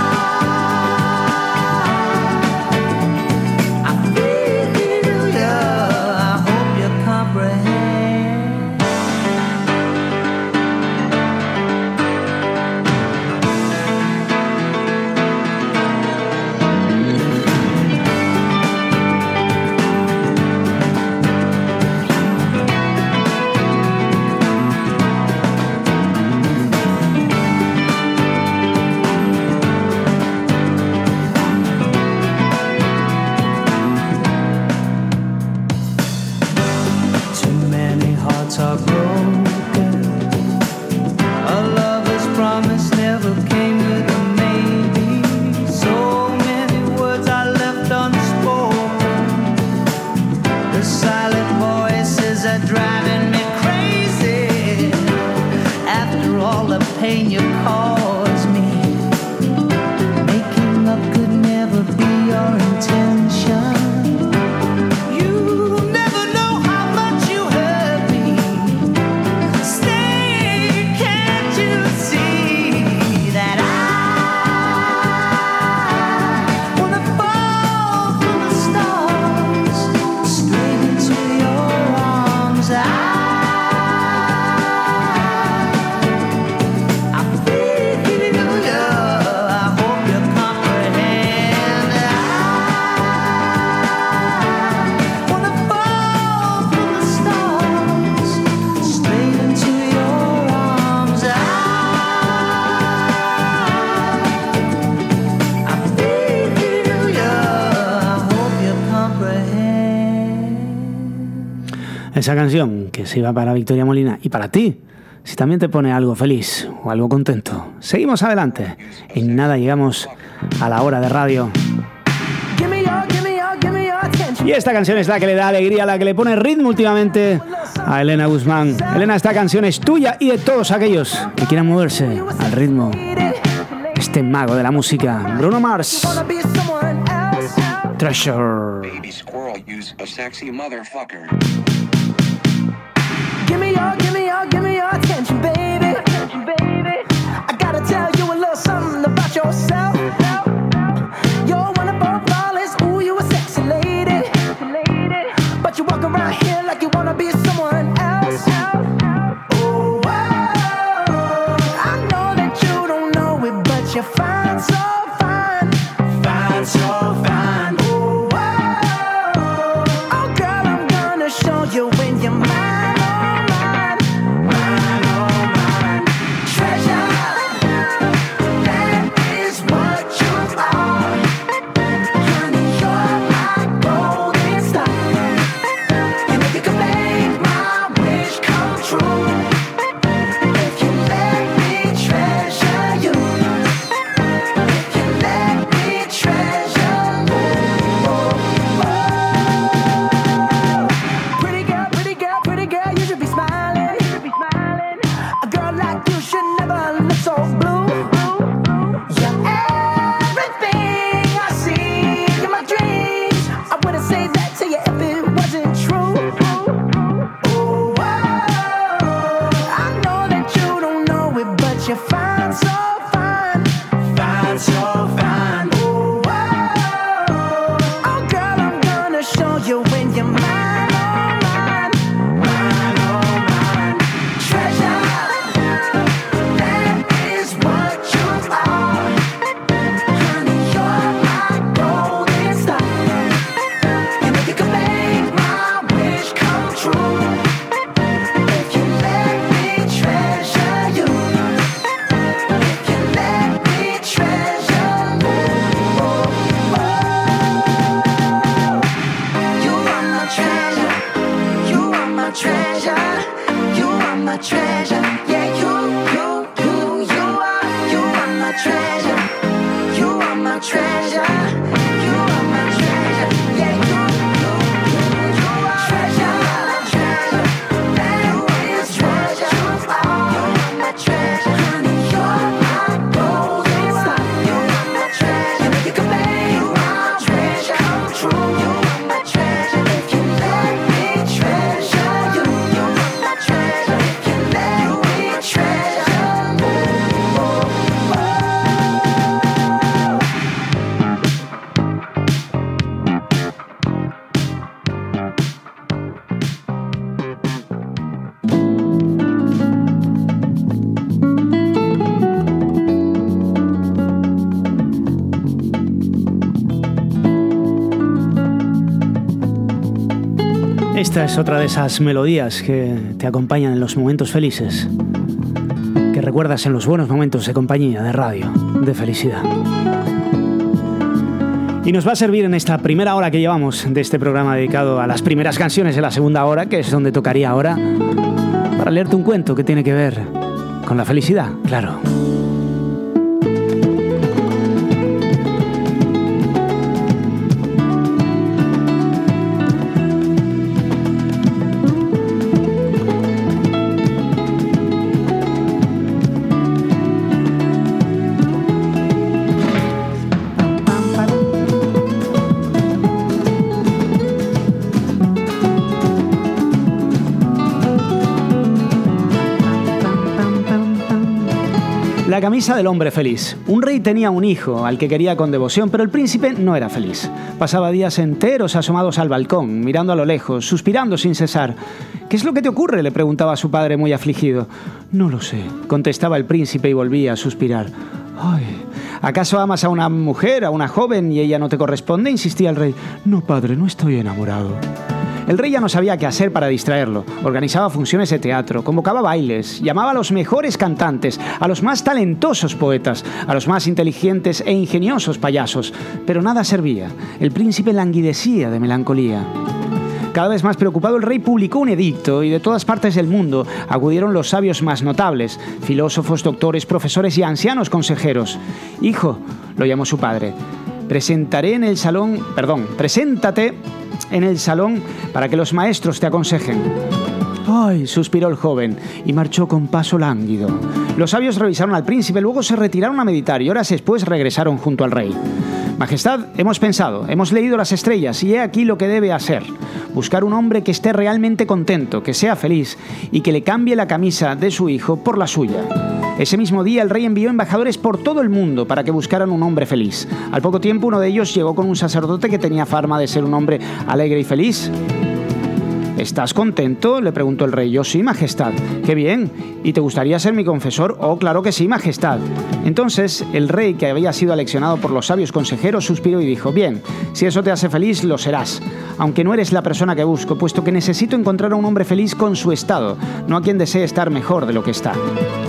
Esa canción que se iba para Victoria Molina y para ti, si también te pone algo feliz o algo contento. Seguimos adelante. En nada llegamos a la hora de radio. Y esta canción es la que le da alegría, la que le pone ritmo últimamente a Elena Guzmán. Elena, esta canción es tuya y de todos aquellos que quieran moverse al ritmo. Este mago de la música, Bruno Mars. Treasure. Baby squirrel, use a sexy motherfucker. Give me your, give me your, give me your attention, baby. I gotta tell you a little something about yourself. You're one of our flawless, ooh, you a sexy lady. But you walk around here like you wanna be someone else. Oh, I know that you don't know it, but you're fine, so fine. Fine, so fine. Oh, girl, I'm gonna show you when you're mine. Treasure you. Esta es otra de esas melodías que te acompañan en los momentos felices, que recuerdas en los buenos momentos de compañía, de radio, de felicidad. Y nos va a servir en esta primera hora que llevamos de este programa dedicado a las primeras canciones de la segunda hora, que es donde tocaría ahora, para leerte un cuento que tiene que ver con la felicidad, claro. La camisa del hombre feliz. Un rey tenía un hijo al que quería con devoción, pero el príncipe no era feliz. Pasaba días enteros asomados al balcón, mirando a lo lejos, suspirando sin cesar. ¿Qué es lo que te ocurre?, le preguntaba a su padre muy afligido. No lo sé, contestaba el príncipe y volvía a suspirar. Ay, ¿acaso amas a una mujer, a una joven, y ella no te corresponde?, insistía el rey. No, padre, no estoy enamorado. El rey ya no sabía qué hacer para distraerlo. Organizaba funciones de teatro, convocaba bailes, llamaba a los mejores cantantes, a los más talentosos poetas, a los más inteligentes e ingeniosos payasos. Pero nada servía. El príncipe languidecía de melancolía. Cada vez más preocupado, el rey publicó un edicto y de todas partes del mundo acudieron los sabios más notables, filósofos, doctores, profesores y ancianos consejeros. Hijo, lo llamó su padre, presentaré en el salón, perdón, preséntate en el salón para que los maestros te aconsejen. ¡Ay!, suspiró el joven y marchó con paso lánguido. Los sabios revisaron al príncipe, luego se retiraron a meditar y horas después regresaron junto al rey. Majestad, hemos pensado, hemos leído las estrellas y he aquí lo que debe hacer. Buscar un hombre que esté realmente contento, que sea feliz y que le cambie la camisa de su hijo por la suya. Ese mismo día el rey envió embajadores por todo el mundo para que buscaran un hombre feliz. Al poco tiempo uno de ellos llegó con un sacerdote que tenía fama de ser un hombre alegre y feliz. ¿Estás contento?, le preguntó el rey. Yo sí, majestad. ¡Qué bien! ¿Y te gustaría ser mi confesor? Oh, claro que sí, majestad. Entonces el rey, que había sido aleccionado por los sabios consejeros, suspiró y dijo: bien, si eso te hace feliz, lo serás, aunque no eres la persona que busco, puesto que necesito encontrar a un hombre feliz con su estado, no a quien desee estar mejor de lo que está.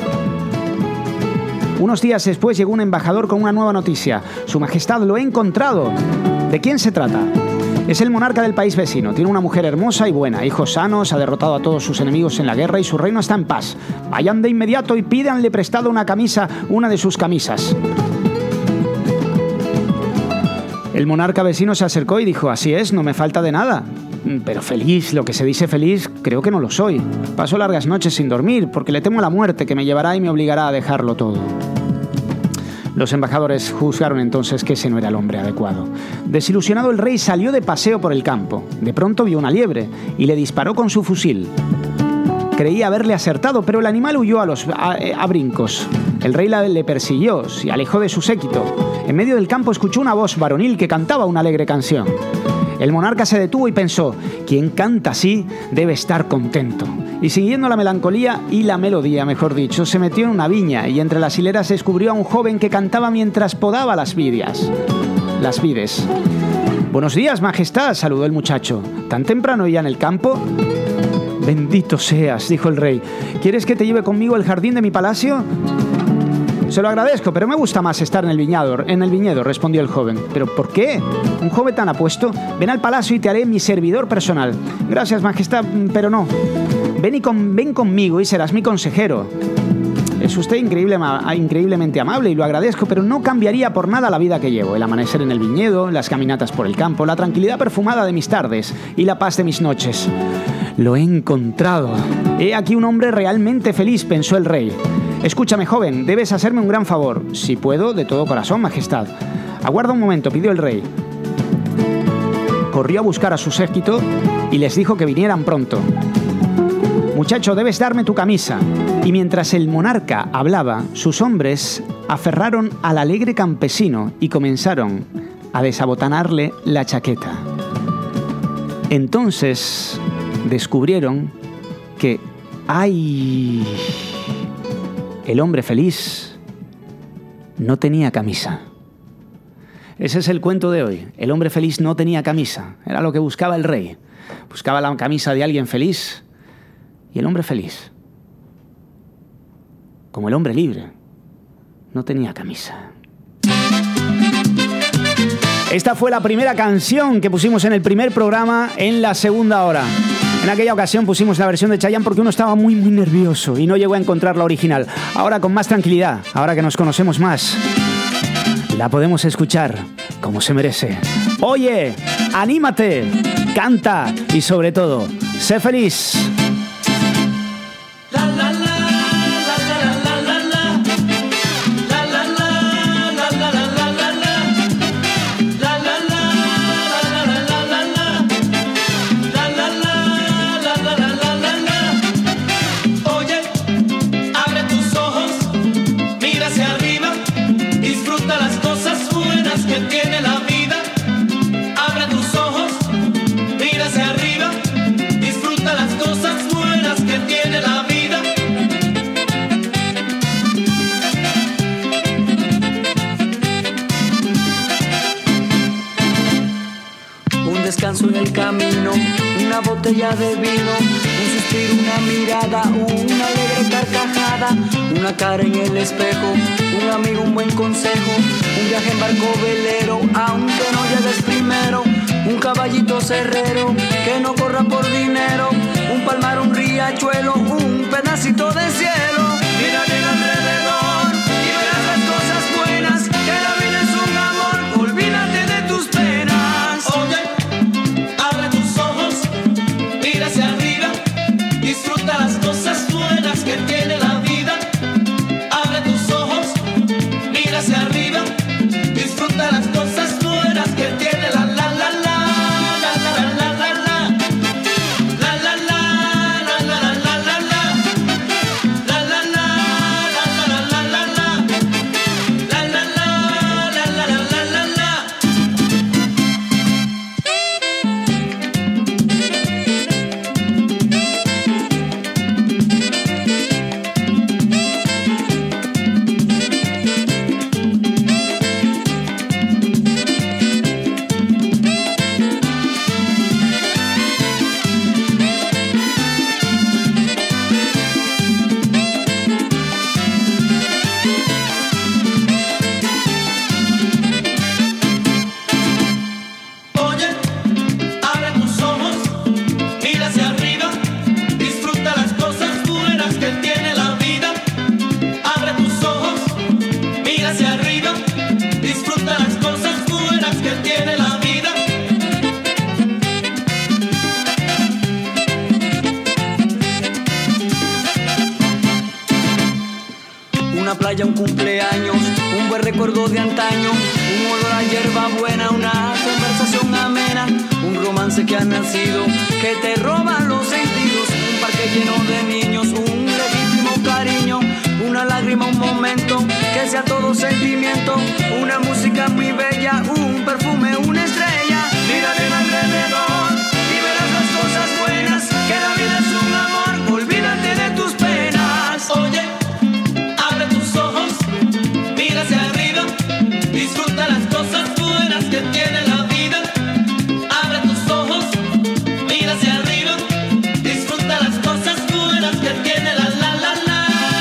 Unos días después llegó un embajador con una nueva noticia. Su majestad, lo he encontrado. ¿De quién se trata? Es el monarca del país vecino. Tiene una mujer hermosa y buena, hijos sanos, ha derrotado a todos sus enemigos en la guerra y su reino está en paz. Vayan de inmediato y pídanle prestado una camisa, una de sus camisas. El monarca vecino se acercó y dijo: así es, no me falta de nada. Pero feliz, lo que se dice feliz, creo que no lo soy. Paso largas noches sin dormir porque le temo a la muerte que me llevará y me obligará a dejarlo todo. Los embajadores juzgaron entonces que ese no era el hombre adecuado. Desilusionado, el rey salió de paseo por el campo. De pronto vio una liebre y le disparó con su fusil. Creía haberle acertado, pero el animal huyó a los a, a brincos. El rey la, le persiguió, se alejó de su séquito. En medio del campo escuchó una voz varonil que cantaba una alegre canción. El monarca se detuvo y pensó: quien canta así debe estar contento. Y siguiendo la melancolía y la melodía, mejor dicho, se metió en una viña y entre las hileras descubrió a un joven que cantaba mientras podaba las vides. Las vides. Buenos días, majestad, saludó el muchacho. ¿Tan temprano ya en el campo? Bendito seas, dijo el rey. ¿Quieres que te lleve conmigo al jardín de mi palacio? Se lo agradezco, pero me gusta más estar en el viñedo, en el viñedo, respondió el joven. ¿Pero por qué? Un joven tan apuesto. Ven al palacio y te haré mi servidor personal. Gracias, majestad, pero no. Ven, y con, ven conmigo y serás mi consejero. Es usted increíble, increíblemente amable y lo agradezco, pero no cambiaría por nada la vida que llevo. El amanecer en el viñedo, las caminatas por el campo, la tranquilidad perfumada de mis tardes y la paz de mis noches. Lo he encontrado. He aquí un hombre realmente feliz, pensó el rey. Escúchame, joven, debes hacerme un gran favor. Si puedo, de todo corazón, majestad. Aguarda un momento, pidió el rey. Corrió a buscar a su séquito y les dijo que vinieran pronto. Muchacho, debes darme tu camisa. Y mientras el monarca hablaba, sus hombres aferraron al alegre campesino y comenzaron a desabotonarle la chaqueta. Entonces descubrieron que ¡ay! El hombre feliz no tenía camisa. Ese es el cuento de hoy. El hombre feliz no tenía camisa. Era lo que buscaba el rey. buscaba la camisa de alguien feliz. Y el hombre feliz, como el hombre libre, no tenía camisa. Esta fue la primera canción que pusimos en el primer programa en la segunda hora. En aquella ocasión pusimos la versión de Chayanne porque uno estaba muy muy nervioso y no llegó a encontrar la original. Ahora con más tranquilidad, ahora que nos conocemos más, la podemos escuchar como se merece. Oye, anímate, canta y sobre todo, sé feliz. En el camino, una botella de vino, un suspiro, una mirada, una alegre carcajada, una cara en el espejo, un amigo, un buen consejo, un viaje en barco velero, aunque no llegues primero, un caballito cerrero que no corra por dinero, un palmar, un riachuelo, un pedacito de cielo. Mira bien alrededor y verás las cosas buenas, que la vida es un amor, olvídate de tus penas. Oye, disfruta las cosas buenas que tiene la vida. Abre tus ojos, mira hacia arriba. Disfruta las cosas buenas que tiene la la la la la la la la la la la la la la la la la playa, un cumpleaños, un buen recuerdo de antaño, un olor a hierba buena, una conversación amena, un romance que ha nacido, que te roba los sentidos, un parque lleno de niños, un legítimo cariño, una lágrima, un momento, que sea todo sentimiento, una música muy bella, un perfume, una estrella. Mira bien alrededor y verás las cosas buenas, que la vida es un amor, olvídate de tus penas. Oye, abre tus ojos, mira hacia arriba, disfruta las cosas buenas que tiene la vida. Abre tus ojos, mira hacia arriba, disfruta las cosas buenas que tiene la la la la.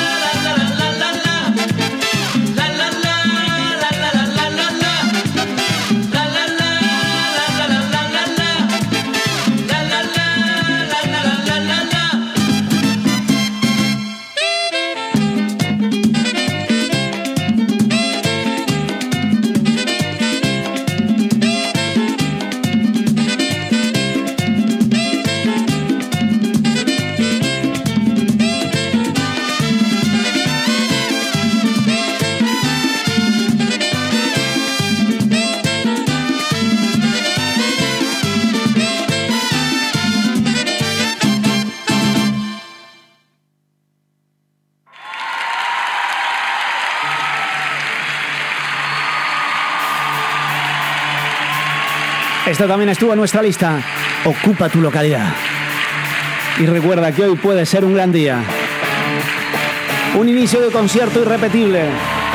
Esta también estuvo en nuestra lista. Ocupa tu localidad. Y recuerda que hoy puede ser un gran día. Un inicio de concierto irrepetible.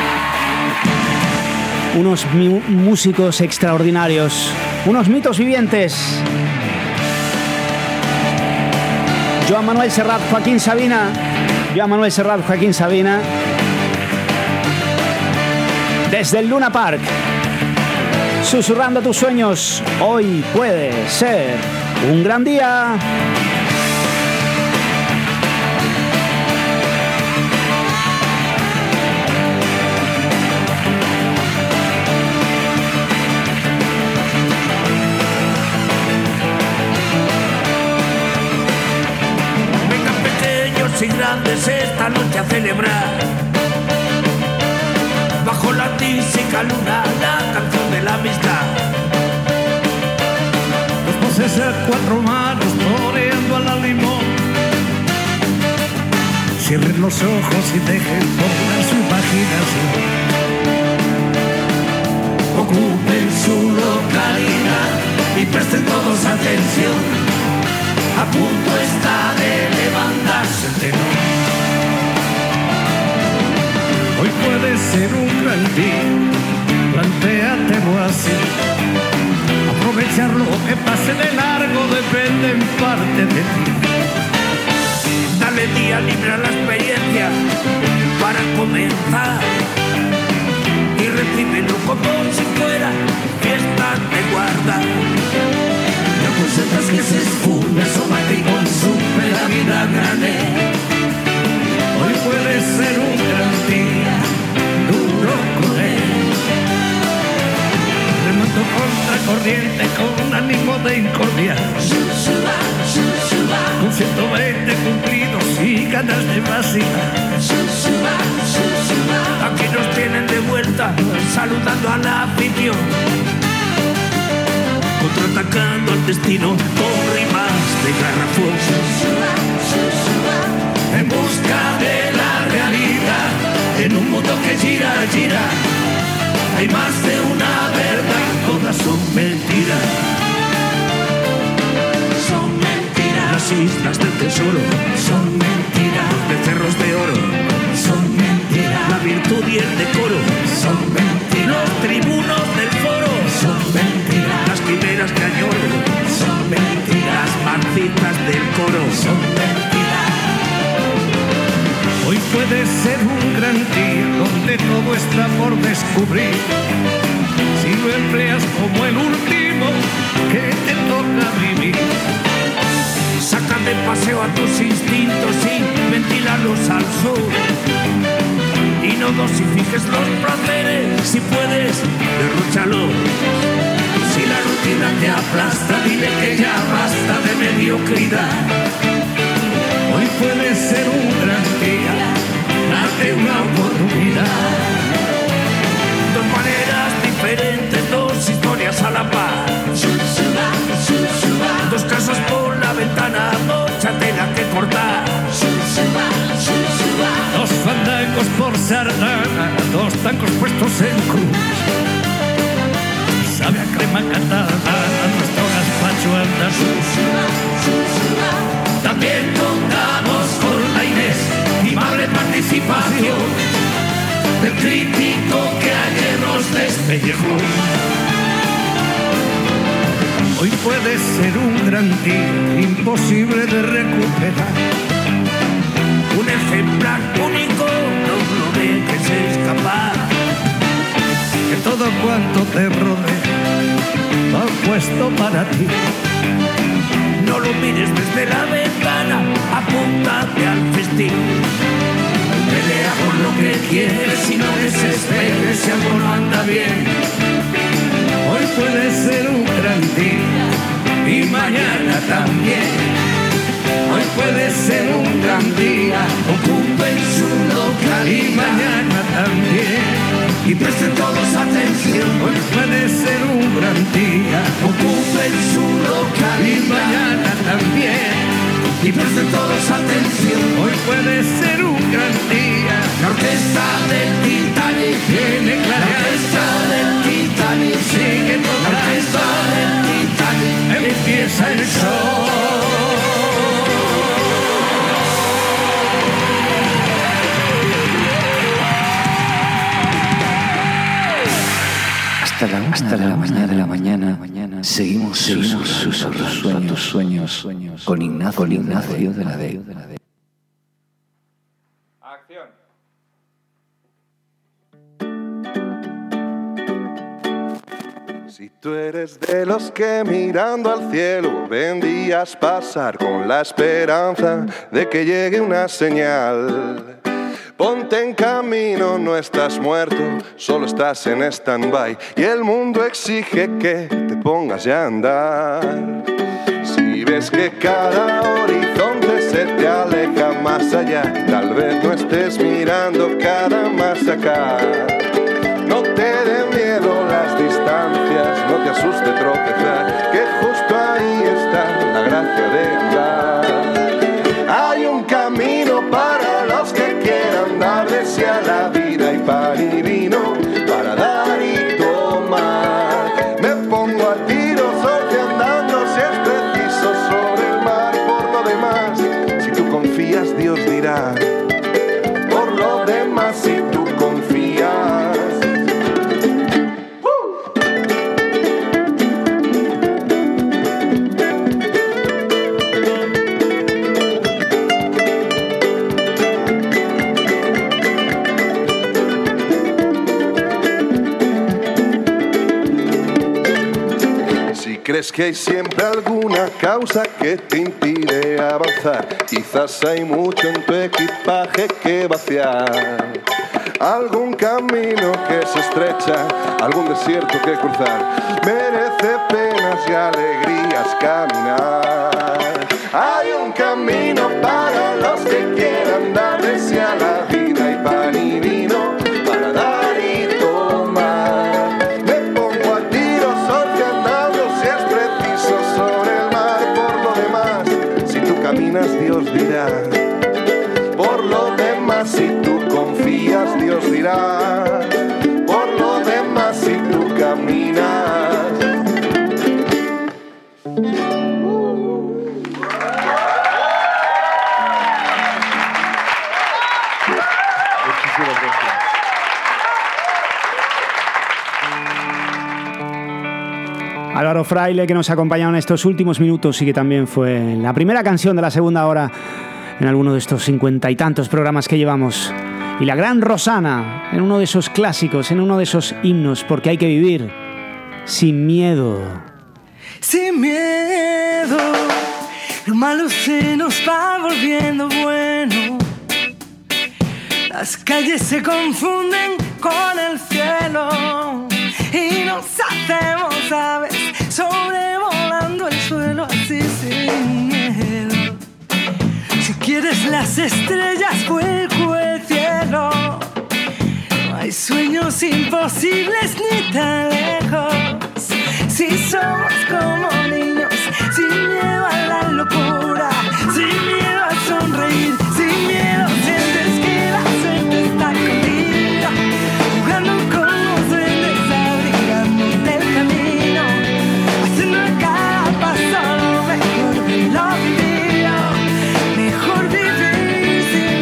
Unos músicos extraordinarios. Unos mitos vivientes. Joan Manuel Serrat, Joaquín Sabina. Joan Manuel Serrat, Joaquín Sabina. Desde el Luna Park. Susurrando tus sueños. Hoy puede ser un gran día. Y grandes esta noche a celebrar, bajo la tísica luna, la canción de la amistad. Los voces a cuatro manos toreando a la limón. Cierren los ojos y dejen volar su imaginación. Ocupen su localidad y presten todos atención. A punto está de levantarse el telón. Hoy puede ser un gran día, plantéatelo así. Aprovechar lo que pase de largo depende en parte de ti. Dale día libre a la experiencia para comenzar y recíbelo como si fuera fiesta de guarda. Cosas que se esfume, asómate y consume la vida grande. Hoy puede ser un gran día, duro con él. Remonto contra corriente con ánimo de incordiar. Con ciento veinte cumplidos y ganas de vacilar. Aquí nos tienen de vuelta, saludando a la afición. Contraatacando al destino con rimas de garrafón. En busca de la realidad, en un mundo que gira, gira. Hay más de una verdad, todas son mentiras. Son mentiras. Las islas del tesoro son mentiras. Los becerros de oro son mentiras. La virtud y el decoro son mentiras. Los tribunos del foro son mentiras. Las quimeras que añoro son mentiras. Las mancitas del coro son mentiras. Hoy puede ser un gran día donde todo está por descubrir. Si lo empleas como el último que te toca vivir. Saca de paseo a tus instintos y ventílalos al sur. Y no dosifiques los placeres, si puedes, derróchalo. Si la rutina te aplasta, dile que ya basta de mediocridad. Hoy puede ser un gran día, date una oportunidad. Dos maneras diferentes, dos historias a la par. Dos casos por la ventana, mucha tela que cortar. Dos fandangos por sardana, dos tancos puestos en cruz. Sabe a crema catalana, nuestro gazpacho andaluz. También contamos con la inestimable participación del crítico que ayer nos despellejó. Hoy puede ser un gran día, imposible de recuperar. Un ejemplar único, no lo dejes escapar. Que todo cuanto te rodea va puesto para ti. No lo mires desde la ventana, apúntate al festín. Pelea por lo que quieres y no desesperes si algo no anda bien. Hoy puede ser un gran día y mañana también. Hoy puede ser un gran día, ocupen su local y mañana también. Y presten todos atención. Hoy puede ser un gran día, ocupen su local y mañana también. Y presten todos atención. Hoy puede ser un gran día. La orquesta del Titanic tiene clara. La orquesta del Titanic sigue tocando. La orquesta del Titanic empieza el show. Hasta la, hasta la mañana de la mañana, mañana. Seguimos, seguimos susurrando a tus sueños con Ignacio, con Ignacio de la D. Acción. Si tú eres de los que mirando al cielo ven días pasar con la esperanza de que llegue una señal, ponte en camino, no estás muerto, solo estás en stand-by y el mundo exige que te pongas ya a andar. Si ves que cada horizonte se te aleja más allá, tal vez no estés mirando cada más acá. No te den miedo las distancias, no te asuste tropezar, que justo ahí está la gracia de andar. Hay un camino para los que quieran dar hacia la vida y pan y vino para dar y tomar. Me pongo a tiro, soy andando si es preciso sobre el mar. Por lo demás, si tú confías, Dios dirá. Por lo demás, si tú confías. ¿Crees que hay siempre alguna causa que te impide avanzar? Quizás hay mucho en tu equipaje que vaciar. Algún camino que se estrecha, algún desierto que cruzar. Merece penas y alegrías caminar. Hay un camino para los que quieran dar hacia la vida y pan y vino para dar y tomar. Me pongo a tiro, soy andando si es preciso sobre el mar. Por lo demás, si tú caminas, Dios dirá. Por lo demás, si tú confías, Dios dirá. Por lo demás, si tú caminas. Álvaro Fraile, que nos ha acompañado en estos últimos minutos y que también fue la primera canción de la segunda hora en alguno de estos cincuenta y tantos programas que llevamos. Y la gran Rosana, en uno de esos clásicos, en uno de esos himnos, porque hay que vivir sin miedo. Sin miedo, lo malo se nos va volviendo bueno. Las calles se confunden con el cielo y nos hacemos aves sobrevolando el suelo así sin miedo. Si quieres las estrellas, vuelco el cielo. No hay sueños imposibles ni tan lejos. Si somos como niños, sin miedo a la locura, sin miedo a sonreír, sin miedo sientes que la suerte está contigo, jugando con los duendes, abrigándote el camino, haciendo cada paso lo mejor de lo vivido, mejor vivir sin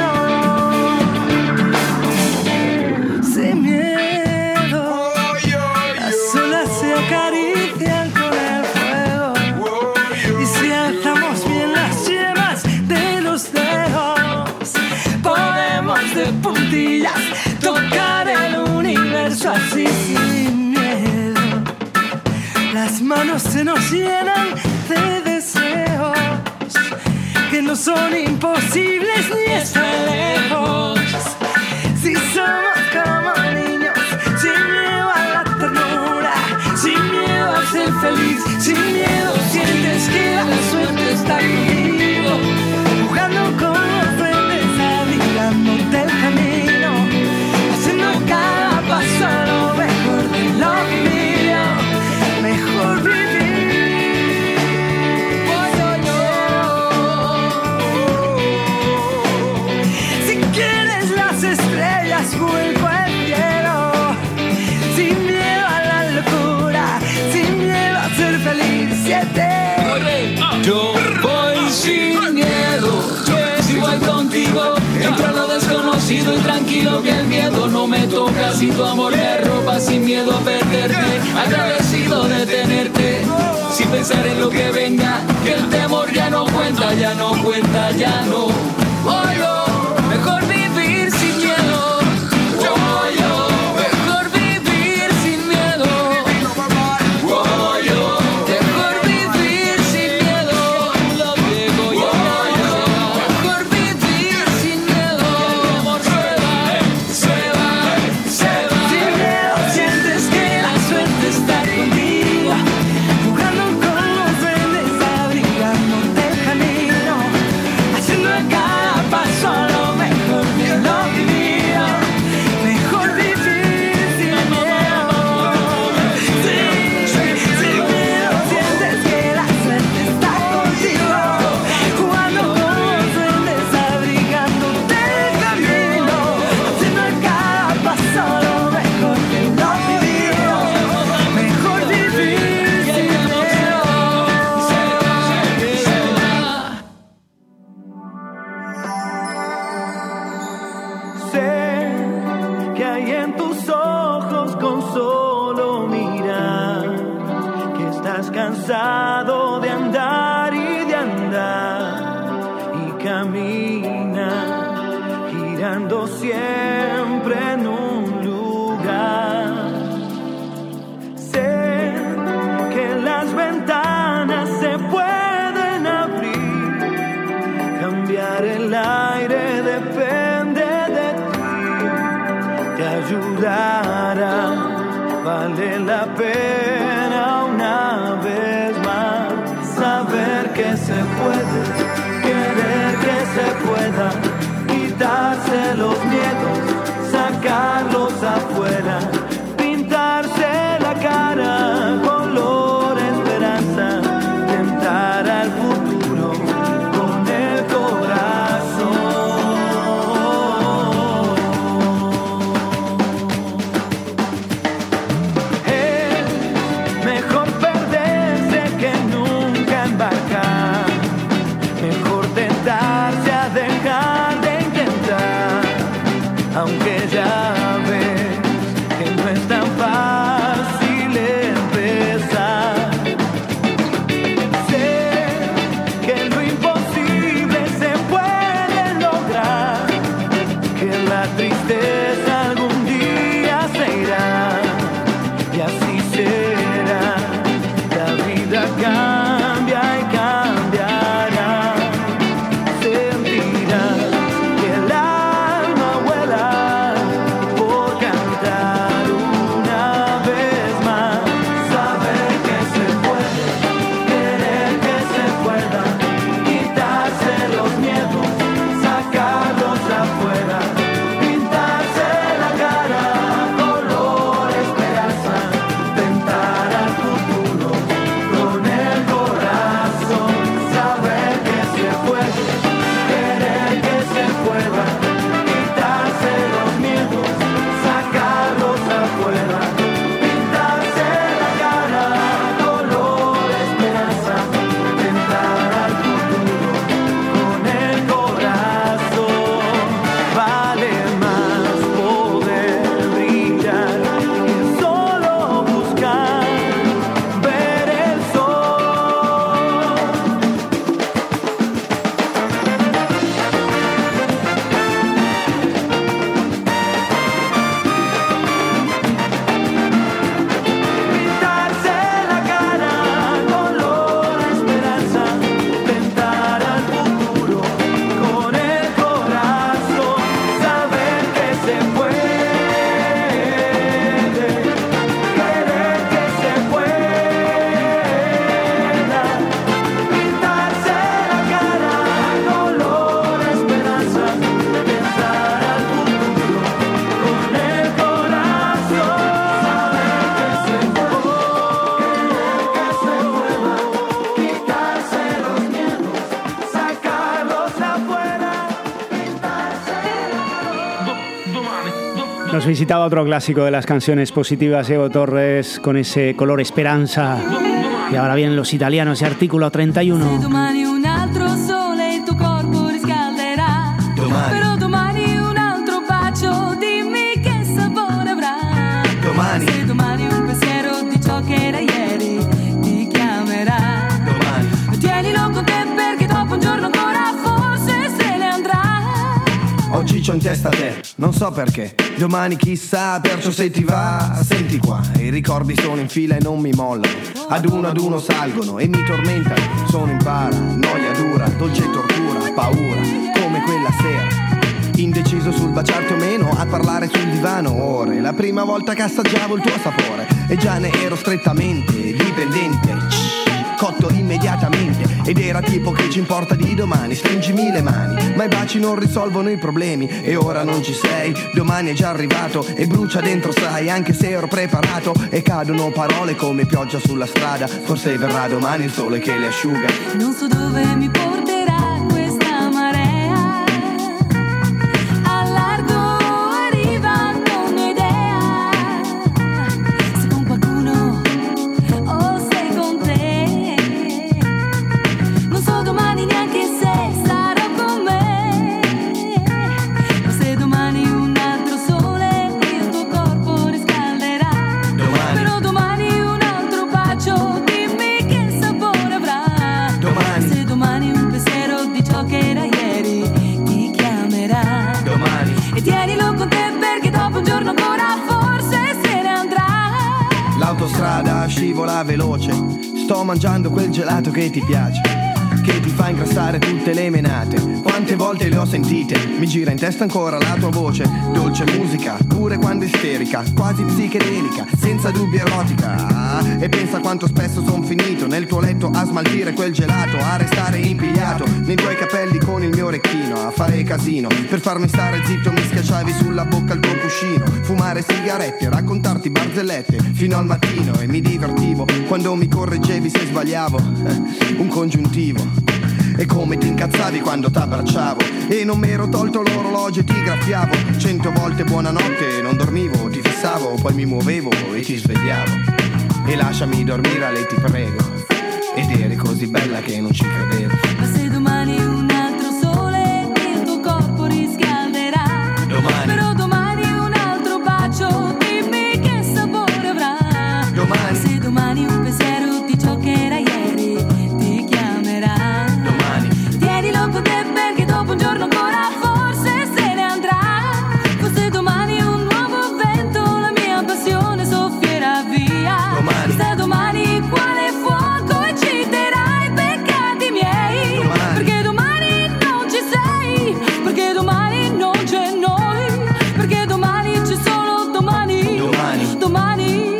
miedo, sin miedo, las olas se acarician con el fuego, y si alzamos bien las yemas de los dedos, podemos de puntillas tocar el universo así sin miedo. Las manos se nos llenan de deseos que no son imposibles ni están lejos. Si somos como niños, sin miedo a la ternura, sin miedo a ser feliz, sin miedo sientes que la suerte está contigo, jugando con los duendes, abrigándote el camino, haciendo cada paso lo mejor de lo vivido, mejor vivir. Si quieres las estrellas, vuelvo al cielo, sin miedo a la locura, sin miedo a ser feliz. Siete. Yo voy sin Si doy tranquilo que el miedo no me toca, si tu amor me arropa sin miedo a perderte, agradecido de tenerte, sin pensar en lo que venga, que el temor ya no cuenta, ya no cuenta, ya no. Oh, yo, mejor vivir sin miedo. Yo, yo, mejor vivir sin miedo. Oh, yo, mejor vivir sin miedo. Lo digo yo, yo, mejor vivir sin miedo. El amor se va, se va, se va. Sin miedo sientes que la suerte está contigo, jugando con los duendes, abrigándote el camino, haciendo en cada paso lo mejor de lo vivido. Mejor vivir sin miedo. Sí, sin miedo sientes que la suerte está contigo, jugando con los duendes, abrigándote el camino, haciendo en cada paso lo mejor de lo vivido. Mejor vivir sin miedo. Sé que hay en tus ojos con solo mirar que estás cansado de andar y de andar y camina girando siempre en un lugar. Sé que las ventanas se pueden abrir, cambiar el aire depende de ti, te ayudará, vale la pena una vez más saber que se puede, querer que se pueda, quitarse los miedos, sacarlos afuera, pintarse la cara color esperanza, tentar al futuro con el corazón. Es mejor perderse que nunca embarcar, mejor tentarse a dejar de intentar, aunque ya ves que no es tan fácil empezar. Sé que lo imposible se puede lograr, que la tristeza algún día se irá, y así será, la vida cambia y cambiará, sentirás que el alma vuela por cantar una vez más, saber que se puede, querer que se pueda, quitarse los miedos, sacarlos afuera, pintarse la cara color esperanza, tentar al futuro con el corazón, saber que se puede, querer que se pueda, quitarse los miedos, sacarlos afuera, pintarse la cara color esperanza, tentar al futuro con el corazón. Vale más poder brillar que solo buscar ver el sol. Pintarse la cara color esperanza, tentar al futuro con el corazón, saber que se puede, querer que se pueda, pintarse la cara color esperanza, tentar al futuro con el corazón, saber que se puede, querer que se pueda, quitarse los miedos, sacarlos afuera, pintarse Nos visitaba otro clásico de las canciones positivas, Evo Torres, con ese color esperanza. Y ahora vienen los italianos de Articolo treinta y uno. Domani un altro sole il tuo corpo riscalderà, però domani un altro c'ho in testa te, non so perché. Domani chissà, perciò se ti va, senti qua. I ricordi sono in fila e non mi mollano. Ad uno ad uno salgono e mi tormentano. Sono in para, noia dura, dolce tortura, paura, come quella sera. Indeciso sul baciarti o meno, a parlare sul divano ore. La prima volta che assaggiavo il tuo sapore e già ne ero strettamente dipendente. Cotto immediatamente ed era tipo che ci importa di domani. Stringimi le mani, ma i baci non risolvono i problemi. E ora non ci sei, domani è già arrivato e brucia dentro sai, anche se ero preparato. E cadono parole come pioggia sulla strada. Forse verrà domani il sole che le asciuga. Non so dove mi porterà questa marea. Al largo arriva, non ho idea. Se con qualcuno o se con te. Non so domani neanche se sarò con me. Ma se domani un altro sole il tuo corpo riscalderà. Domani. Però domani un altro bacio, dimmi che sapore avrà. Domani. Se domani un pensiero di ciò che era ieri ti chiamerà. Domani. E tienilo con te perché dopo un giorno ancora forse se ne andrà. L'autostrada scivola veloce, sto mangiando quel gelato che ti piace, che ti fa ingrassare tutte le menate. Quante volte le ho sentite, mi gira in testa ancora la tua voce. Dolce musica, pure quando isterica, quasi psichedelica, senza dubbio erotica. E pensa quanto spesso son finito nel tuo letto a smaltire quel gelato, a restare impigliato nei tuoi capelli con il mio orecchino, a fare casino. Per farmi stare zitto mi schiacciavi sulla bocca il tuo cuscino, fumare sigarette, raccontarti barzellette fino al mattino. E mi divertivo quando mi correggevi se sbagliavo un congiuntivo. E come ti incazzavi quando t'abbracciavo e non mi ero tolto l'orologio e ti graffiavo. Cento volte buonanotte, non dormivo, ti fissavo, poi mi muovevo e ti svegliavo. E lasciami dormire, Ale, ti prego. Ed eri così bella che non ci credevo. Ma se domani un altro sole il tuo corpo riscalderà. Domani. Però domani un altro bacio, dimmi che sapore avrà. Domani. Se domani un pensiero di ciò che era ieri ti chiamerà. Domani. Tienilo con te perché dopo un giorno ancora forse se ne andrà. Forse domani un nuovo vento la mia passione soffierà via. Domani. Chissà domani quale fuoco ecciterà i peccati miei. Domani. Perché domani non ci sei, perché domani non c'è noi, perché domani c'è solo domani. Domani. Domani.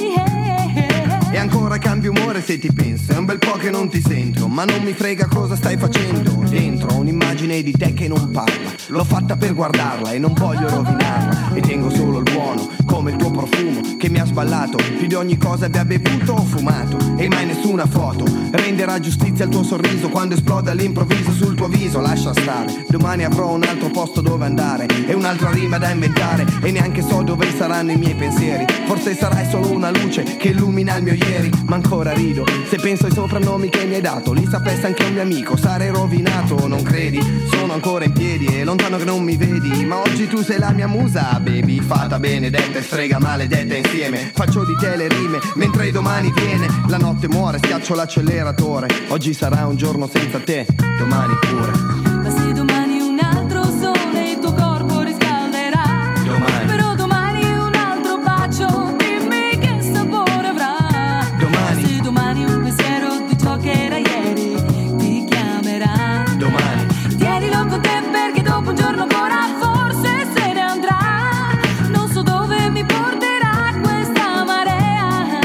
E ancora cambio umore se ti penso, è un bel po' che non ti sento, ma non mi frega cosa stai facendo. Dentro ho un'immagine di te che non parla, l'ho fatta per guardarla e non voglio rovinarla. E tengo solo il buono, come il tuo profumo, che mi ha sballato più di ogni cosa abbia bevuto o fumato. E mai nessuna foto renderà giustizia al tuo sorriso quando esplode all'improvviso sul tuo viso. Lascia stare, domani avrò un altro posto dove andare e un'altra rima da inventare. E neanche so dove saranno i miei pensieri, forse sarai solo una luce che illumina il mio ieri. Ma ancora rido se penso ai soprannomi che mi hai dato, li sapesse anche un mio amico sarei rovinato. Non credi? Sono ancora in piedi e lontano che non mi vedi, ma oggi tu sei la mia musa, baby. Fata benedetta e strega maledetta insieme, faccio di te le rime mentre domani viene. La notte muore, schiaccio l'acceleratore, oggi sarà un giorno senza te, domani pure. Ma se domani un altro sole il tuo corpo riscalderà. Domani. Però domani un altro bacio, dimmi che sapore avrà. Domani. Se domani un pensiero di ciò che era ieri ti chiamerà. Domani. Tienilo con te perché dopo un giorno ancora forse se ne andrà. Non so dove mi porterà questa marea.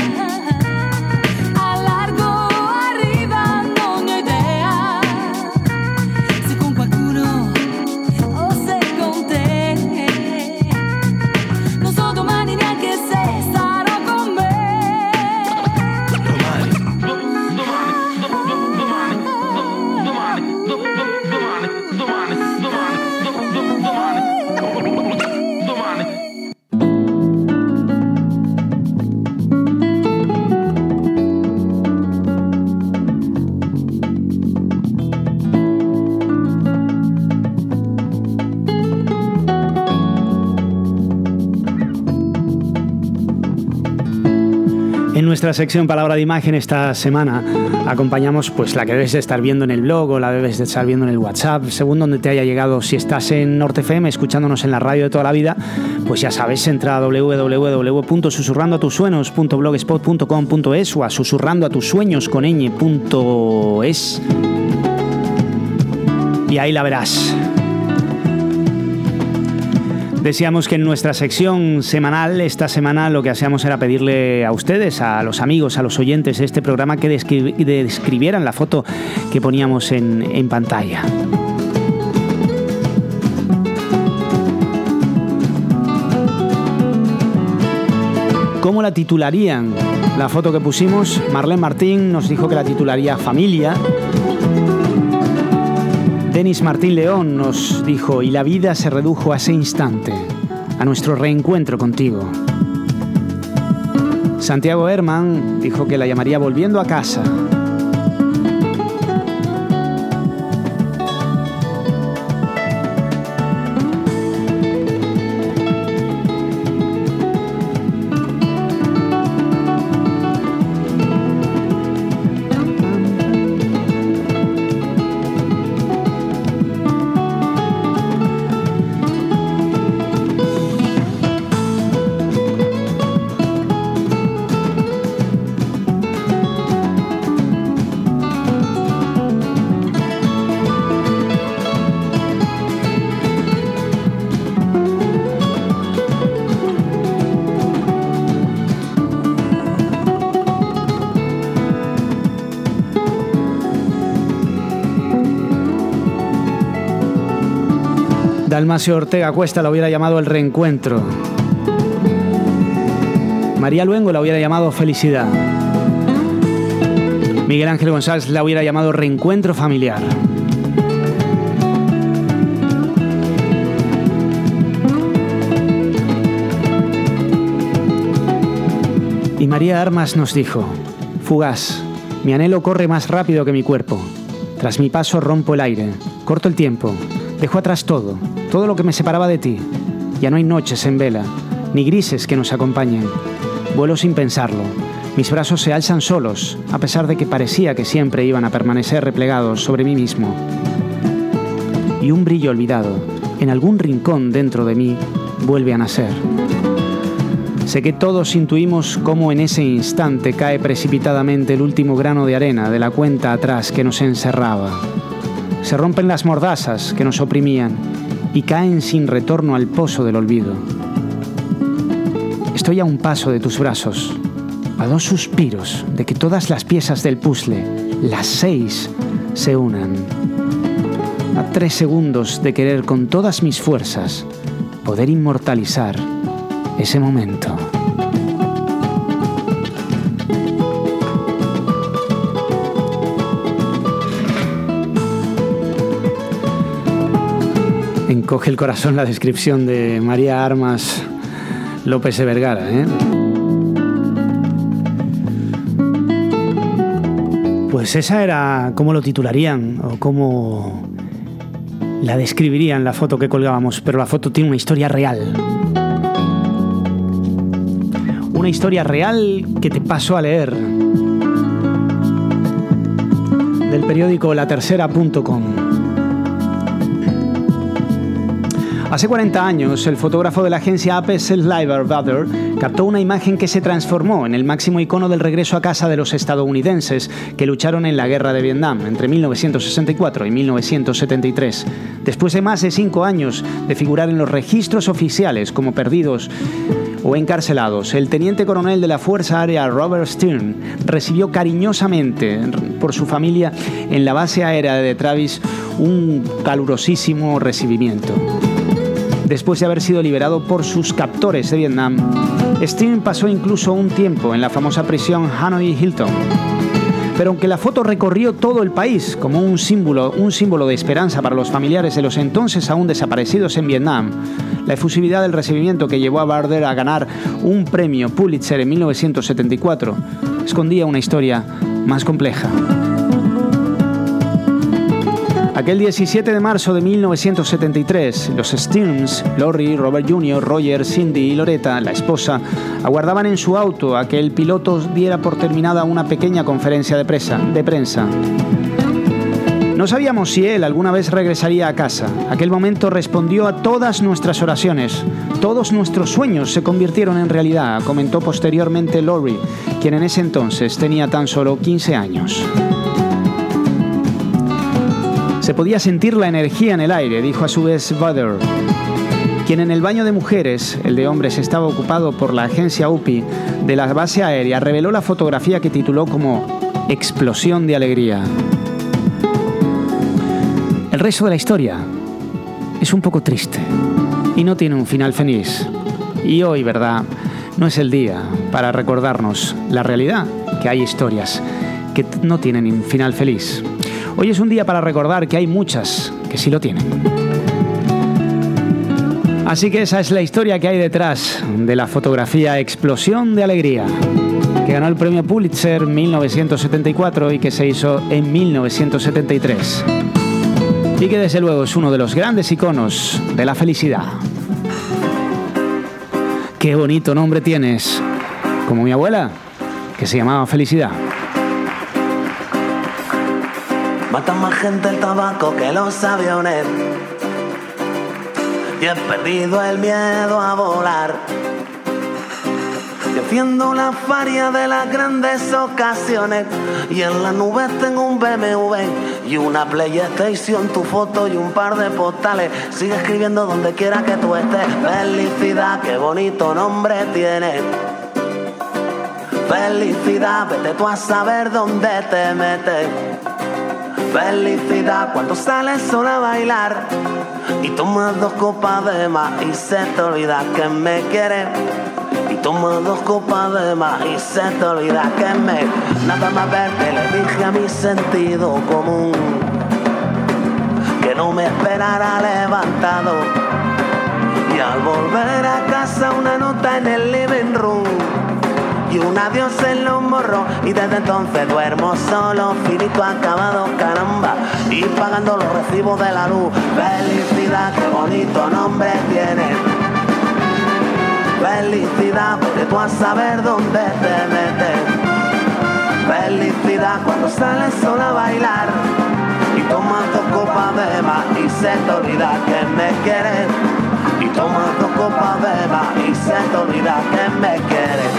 Al largo arriva, non ho idea. Se En nuestra sección Palabra de Imagen esta semana acompañamos pues la que debes de estar viendo en el blog o la debes de estar viendo en el WhatsApp, según donde te haya llegado. Si estás en Norte F M escuchándonos en la radio de toda la vida, pues ya sabes, entra a doble u doble u doble u punto susurrando a tus sueños punto blogspot punto com punto es o a susurrando a tus sueños con ñ punto es y ahí la verás. Decíamos que en nuestra sección semanal, esta semana lo que hacíamos era pedirle a ustedes, a los amigos, a los oyentes de este programa que descri- describieran la foto que poníamos en, en pantalla. ¿Cómo la titularían? La foto que pusimos, Marlene Martín nos dijo que la titularía Familia. Denis Martín León nos dijo, y la vida se redujo a ese instante, a nuestro reencuentro contigo. Santiago Herman dijo que la llamaría Volviendo a casa. Dalmacio Ortega Cuesta la hubiera llamado El Reencuentro. María Luengo la hubiera llamado Felicidad. Miguel Ángel González la hubiera llamado Reencuentro Familiar. Y María Armas nos dijo, fugaz, mi anhelo corre más rápido que mi cuerpo. Tras mi paso rompo el aire, corto el tiempo, dejo atrás todo, todo lo que me separaba de ti. Ya no hay noches en vela, ni grises que nos acompañen. Vuelo sin pensarlo. Mis brazos se alzan solos, a pesar de que parecía que siempre iban a permanecer replegados sobre mí mismo. Y un brillo olvidado, en algún rincón dentro de mí, vuelve a nacer. Sé que todos intuimos cómo en ese instante cae precipitadamente el último grano de arena de la cuenta atrás que nos encerraba. Se rompen las mordazas que nos oprimían y caen sin retorno al pozo del olvido. Estoy a un paso de tus brazos, a dos suspiros de que todas las piezas del puzzle, las seis, se unan. A tres segundos de querer con todas mis fuerzas poder inmortalizar ese momento. Encoge el corazón la descripción de María Armas López de Vergara, ¿eh? Pues esa era cómo lo titularían o cómo la describirían la foto que colgábamos, pero la foto tiene una historia real. Una historia real que te paso a leer del periódico la tercera punto com. Hace cuarenta años, el fotógrafo de la agencia A P Sliver-Butter captó una imagen que se transformó en el máximo icono del regreso a casa de los estadounidenses que lucharon en la guerra de Vietnam entre mil novecientos sesenta y cuatro y mil novecientos setenta y tres. Después de más de cinco años de figurar en los registros oficiales como perdidos o encarcelados, el teniente coronel de la Fuerza Aérea Robert Stern recibió cariñosamente por su familia en la base aérea de Travis un calurosísimo recibimiento. Después de haber sido liberado por sus captores de Vietnam, Stern pasó incluso un tiempo en la famosa prisión Hanoi Hilton. Pero aunque la foto recorrió todo el país como un símbolo, un símbolo de esperanza para los familiares de los entonces aún desaparecidos en Vietnam, la efusividad del recibimiento que llevó a Butter a ganar un premio Pulitzer en mil novecientos setenta y cuatro escondía una historia más compleja. Aquel diecisiete de marzo de mil novecientos setenta y tres, los Stearns, Lori, Robert junior, Roger, Cindy y Loretta, la esposa, aguardaban en su auto a que el piloto diera por terminada una pequeña conferencia de, presa, de prensa. No sabíamos si él alguna vez regresaría a casa. Aquel momento respondió a todas nuestras oraciones. Todos nuestros sueños se convirtieron en realidad, comentó posteriormente Lori, quien en ese entonces tenía tan solo quince años. Se podía sentir la energía en el aire, dijo a su vez Butter, quien en el baño de mujeres, el de hombres estaba ocupado por la agencia U P I de la base aérea, reveló la fotografía que tituló como Explosión de alegría. El resto de la historia es un poco triste y no tiene un final feliz. Y hoy, ¿verdad?, no es el día para recordarnos la realidad, que hay historias que no tienen un final feliz. Hoy es un día para recordar que hay muchas que sí lo tienen. Así que esa es la historia que hay detrás de la fotografía Explosión de alegría, que ganó el premio Pulitzer en mil novecientos setenta y cuatro y que se hizo en mil novecientos setenta y tres. Y que desde luego es uno de los grandes iconos de la felicidad. Qué bonito nombre tienes, como mi abuela, que se llamaba Felicidad. Mata más gente el tabaco que los aviones y he perdido el miedo a volar. Y haciendo la faria de las grandes ocasiones y en las nubes tengo un B M W y una PlayStation, tu foto y un par de postales. Sigue escribiendo donde quiera que tú estés. Felicidad, qué bonito nombre tienes. Felicidad, vete tú a saber dónde te metes. Felicidad, cuando sales sola a bailar y tomas dos copas de más y se te olvida que me quieres. Y tomas dos copas de más y se te olvida que me... Nada más verte le dije a mi sentido común que no me esperara levantado. Y al volver a casa una nota en el living room y un adiós en los morros, y desde entonces duermo solo, finito acabado, caramba, y pagando los recibos de la luz. Felicidad, qué bonito nombre tiene. Felicidad, vete tú a saber dónde te metes. Felicidad, cuando sales sola a bailar y tomas dos copas de más y se te olvida que me quieres. Y tomas dos copas de más y se te olvida que me quieres.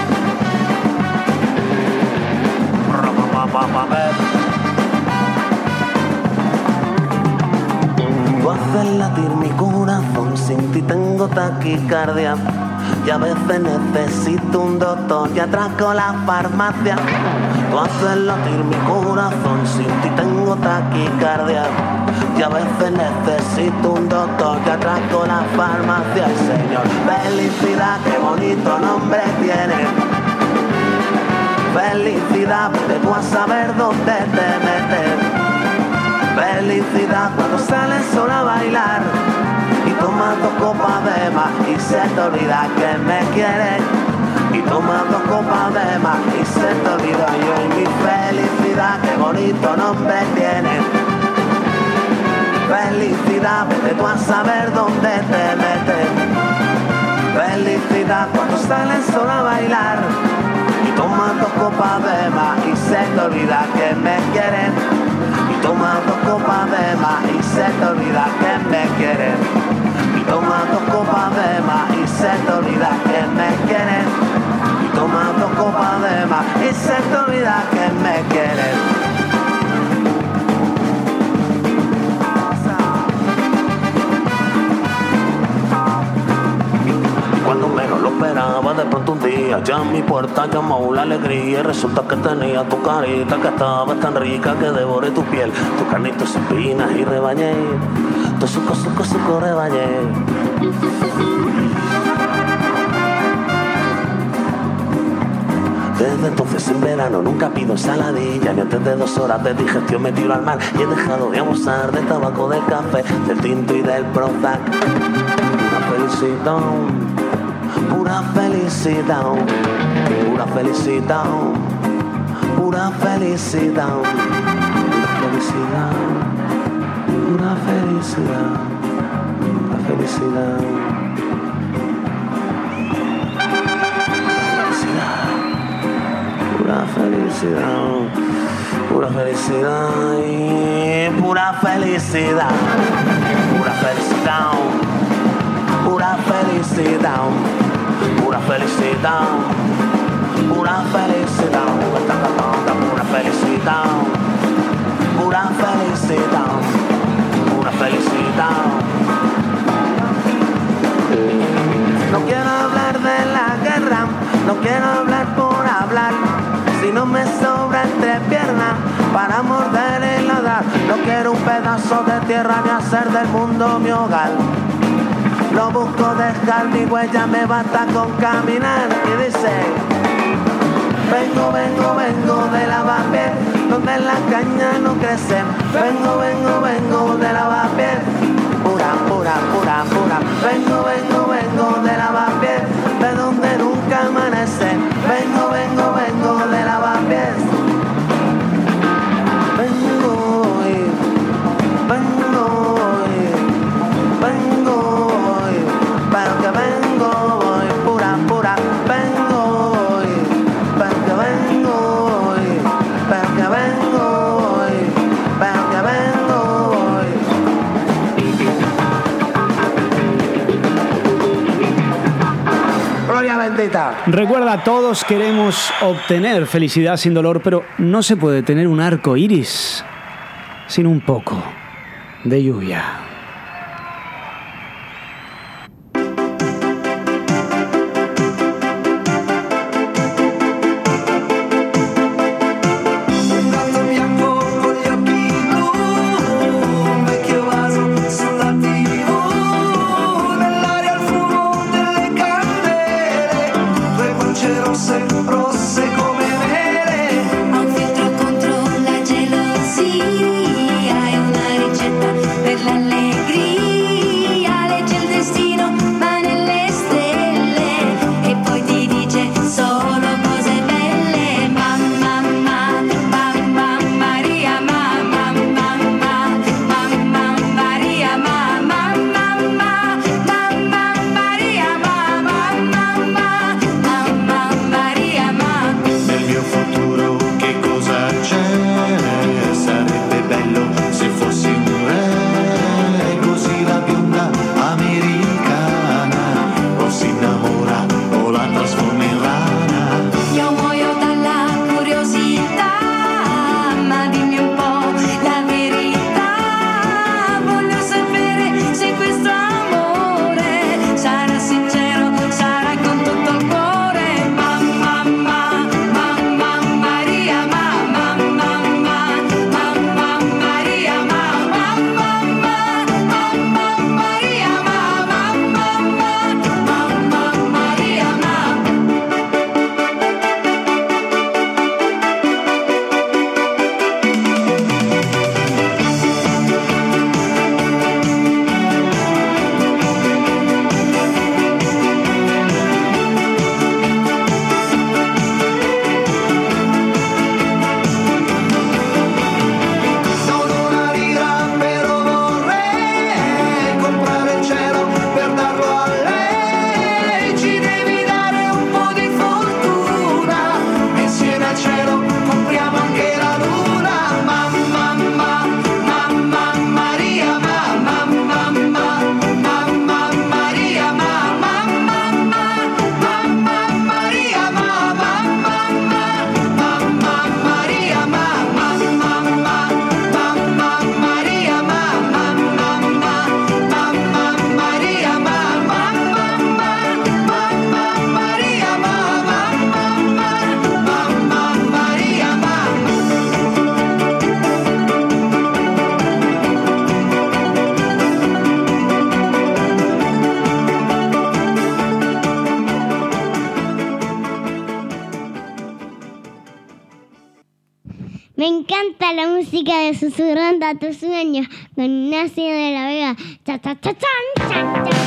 Tú haces latir mi corazón, sin ti tengo taquicardia y a veces necesito un doctor y atraco la farmacia. Tú haces latir mi corazón, sin ti tengo taquicardia y a veces necesito un doctor y atraco la farmacia. Señor, felicidad, qué bonito nombre tiene. Felicidad, vete tú a saber dónde te metes. Felicidad, cuando sales sola a bailar y tomas dos copas de más y se te olvida que me quieres. Y tomas dos copas de más y se te olvida yo y mi felicidad, qué bonito nombre tiene. Felicidad, vete tú a saber dónde te metes. Felicidad, cuando sales sola a bailar y tomas dos copas de más y se te olvida que me quieres. Y tomas dos copas de más y se te olvida que me quieres. Y tomas dos copas de más y se te olvida que me quieres. Y tomas dos copas de más y se te olvida que me quieres. Cuando menos lo esperaba, de pronto un día ya en mi puerta llamó la alegría y resulta que tenía tu carita que estaba tan rica que devoré tu piel, tu carne y tus espinas y rebañé, tu suco, suco, suco rebañé. Desde entonces en verano nunca pido ensaladilla, ni antes de dos horas de digestión me tiro al mar y he dejado de abusar del tabaco, del café, del tinto y del Prozac. Una felicidad, pura felicidad, pura felicidad, pura felicidad, pura felicidad, pura felicidad, pura felicidad. Pura felicidad, pura felicidad y pura felicidad, pura felicidad, pura felicidad, pura felicidad, pura felicidad, pura felicidad, pura felicidad, pura felicidad. No quiero hablar de la guerra, no quiero hablar por hablar. Si no me sobra entre piernas para morder y ladrar. No quiero un pedazo de tierra ni hacer del mundo mi hogar. No busco dejar mi huella, me basta con caminar. Y dice: vengo, vengo, vengo de Lavapiés, donde la caña no crece. Vengo, vengo, vengo de Lavapiés, pura, pura, pura, pura. Vengo, vengo, vengo de Lavapiés, de donde nunca amanece. Vengo, vengo, vengo de Lavapiés. Vengo hoy, vengo hoy, vengo hoy, pero que vengo hoy, pura, pura. Vengo hoy, pero que vengo hoy, pero que vengo hoy, pero que vengo hoy. Gloria bendita. Recuerda, todos queremos obtener felicidad sin dolor, pero no se puede tener un arco iris sin un poco de lluvia. Me encanta la música de Susurrando a tus sueños con Ignacio de la Vega. Cha, cha, cha, chan, chan, cha,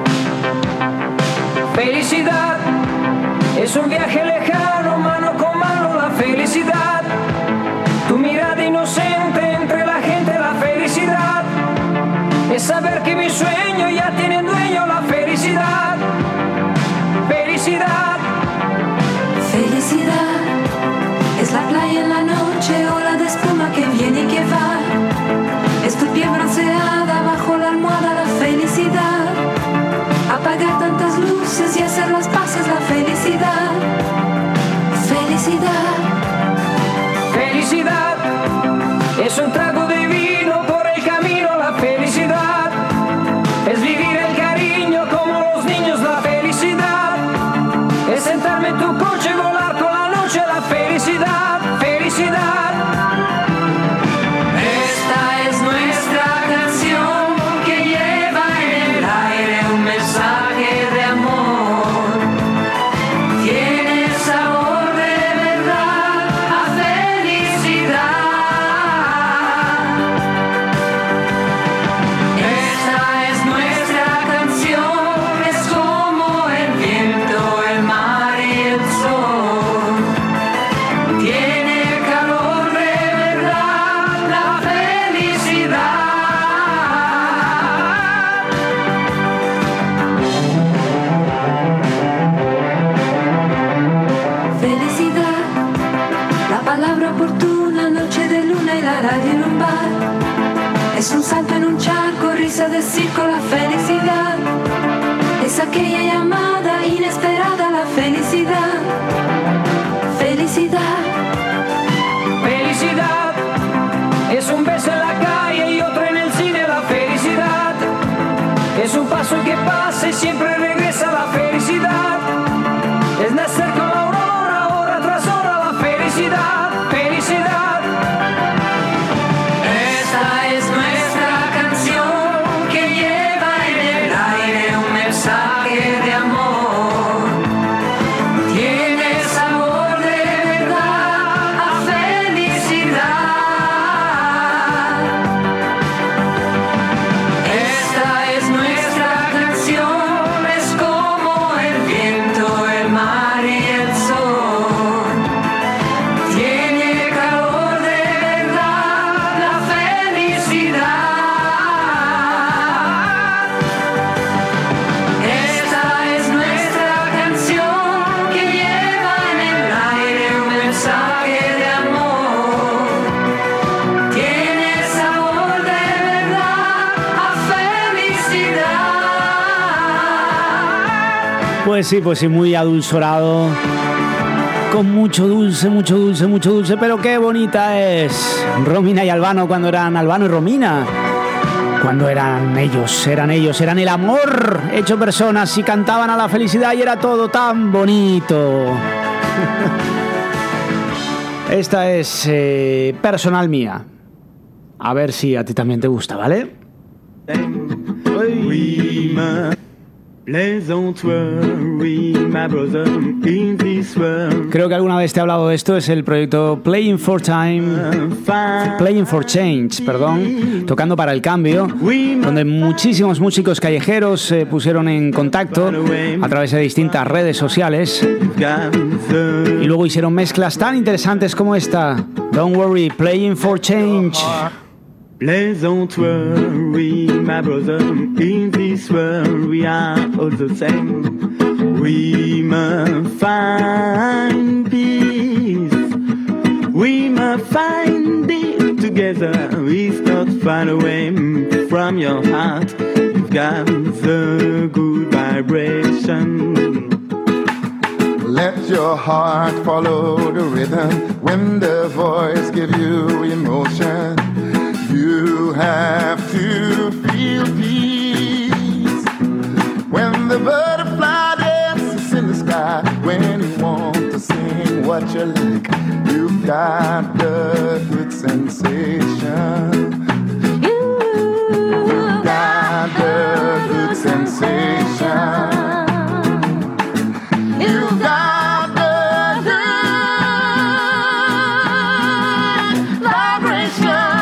Felicidad es un viaje lejano, mano con mano. saber que mi sueño ya tiene dueño, la felicidad, felicidad. Felicidad es la playa en la noche, ola de espuma que viene y que va. Es tu piel bronceada bajo la almohada, la felicidad. Apagar tantas luces y hacer las paces, la felicidad. Felicidad. Felicidad es un trago de vino por el camino, la felicidad. Es vivir el cariño como los niños, la felicidad. Es sentarme en tu coche y volar con la noche, la felicidad, felicidad. Esta es nuestra canción que lleva en el aire un mensaje de amor. Tiene sabor de verdad a felicidad. Esta es nuestra canción, es como el viento, el mar y el sol. Tiene calor de verdad la felicidad. Felicidad, la palabra oportuna, noche de luna y la radio en un bar. Es un salto en un charco, risa de circo, la felicidad. Es aquella llamada inesperada, la felicidad. Felicidad. Felicidad es un beso en la calle y otro en el cine, la felicidad. Es un paso que pasa y siempre regresa, la felicidad. Es nacer con la aurora, hora tras hora, la felicidad, felicidad. Esta es nuestra canción que lleva en el aire un mensaje de amor. Tiene sabor de verdad a felicidad. Esta es nuestra canción, es como el viento, el mar y el sol. Tiene calor de verdad la felicidad. Esta es nuestra canción que lleva en el aire un mensaje de amor. Tiene sabor de verdad a felicidad. Pues sí, pues sí, muy adulcorado. Con mucho dulce, mucho dulce, mucho dulce, pero qué bonita es Romina y Albano cuando eran Albano y Romina. Cuando eran ellos, eran ellos, eran el amor hecho personas y cantaban a la felicidad y era todo tan bonito. Esta es eh, personal mía. A ver si a ti también te gusta, ¿vale? Oui, ma plaisanterie, my brother in this world. Creo que alguna vez te he hablado de esto. Es el proyecto Playing for Time, Playing for Change, perdón, tocando para el cambio, donde muchísimos músicos callejeros se pusieron en contacto a través de distintas redes sociales y luego hicieron mezclas tan interesantes como esta. Don't worry, Playing for Change. Plaisanterie, my brother, in this world we are all the same. We must find peace, we must find it together. It's not far away from your heart. You've got the good vibration. Let your heart follow the rhythm when the voice gives you emotion. You have to feel peace when the butterfly dances in the sky. When you want to sing what you like, you've got the good sensation. You've got the good sensation. You've got the good vibration.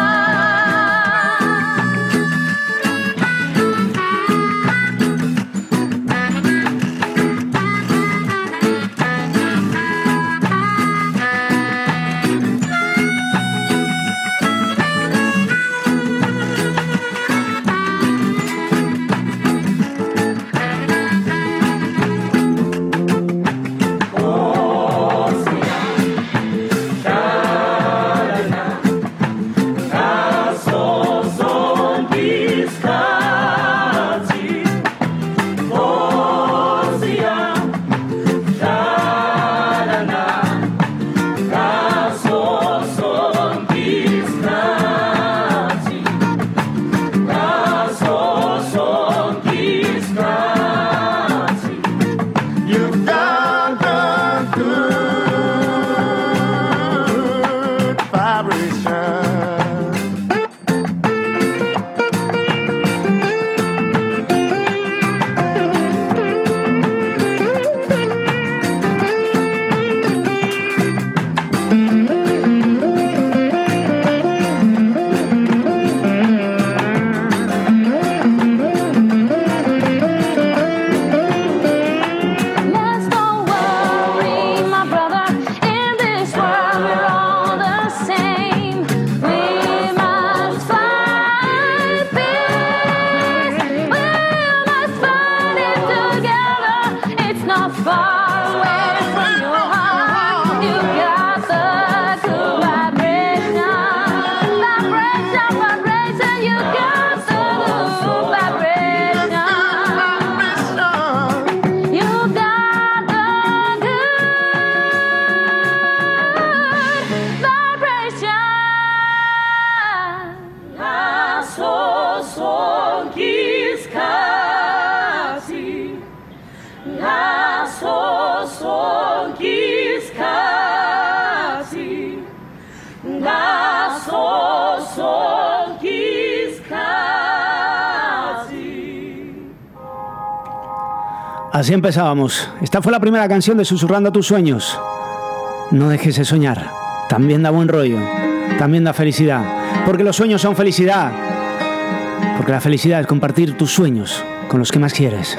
Así empezábamos. Esta fue la primera canción de Susurrando a tus sueños. No dejes de soñar. También da buen rollo. También da felicidad. Porque los sueños son felicidad. Porque la felicidad es compartir tus sueños con los que más quieres.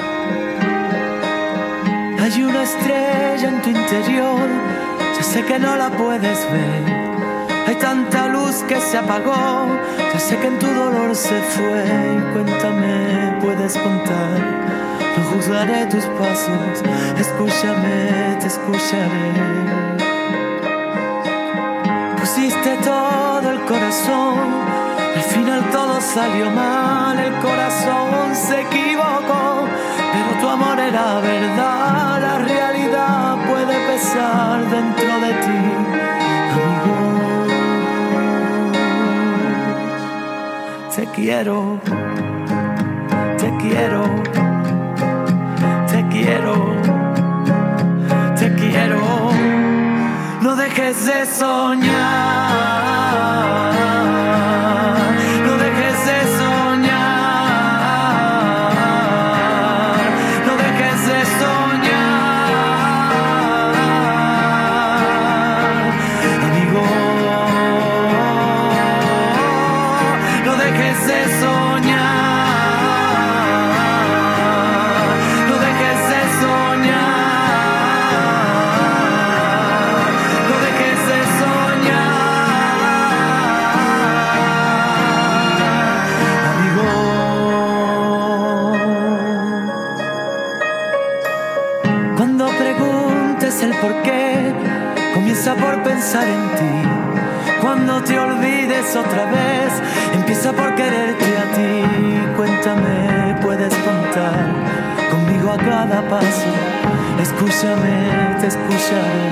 Hay una estrella en tu interior, ya sé que no la puedes ver. Hay tanta luz que se apagó, ya sé que en tu dolor se fue. Cuéntame, puedes contar, no juzgaré tus pasos. Escúchame, te escucharé. Pusiste todo el corazón, al final todo salió mal. El corazón se equivocó, pero tu amor era verdad. La realidad puede pesar dentro de ti, amigo. Te quiero, te quiero, te quiero, te quiero. No dejes de soñar, no dejes de soñar, no dejes de soñar, amigo. No dejes de soñar, no dejes de soñar, no dejes de soñar, amigo. Cuando preguntes el por qué, comienza por pensar en ti. Cuando te olvides otra vez, empieza por quererte a ti. Cuéntame, puedes contar conmigo a cada paso. Escúchame, te escucharé.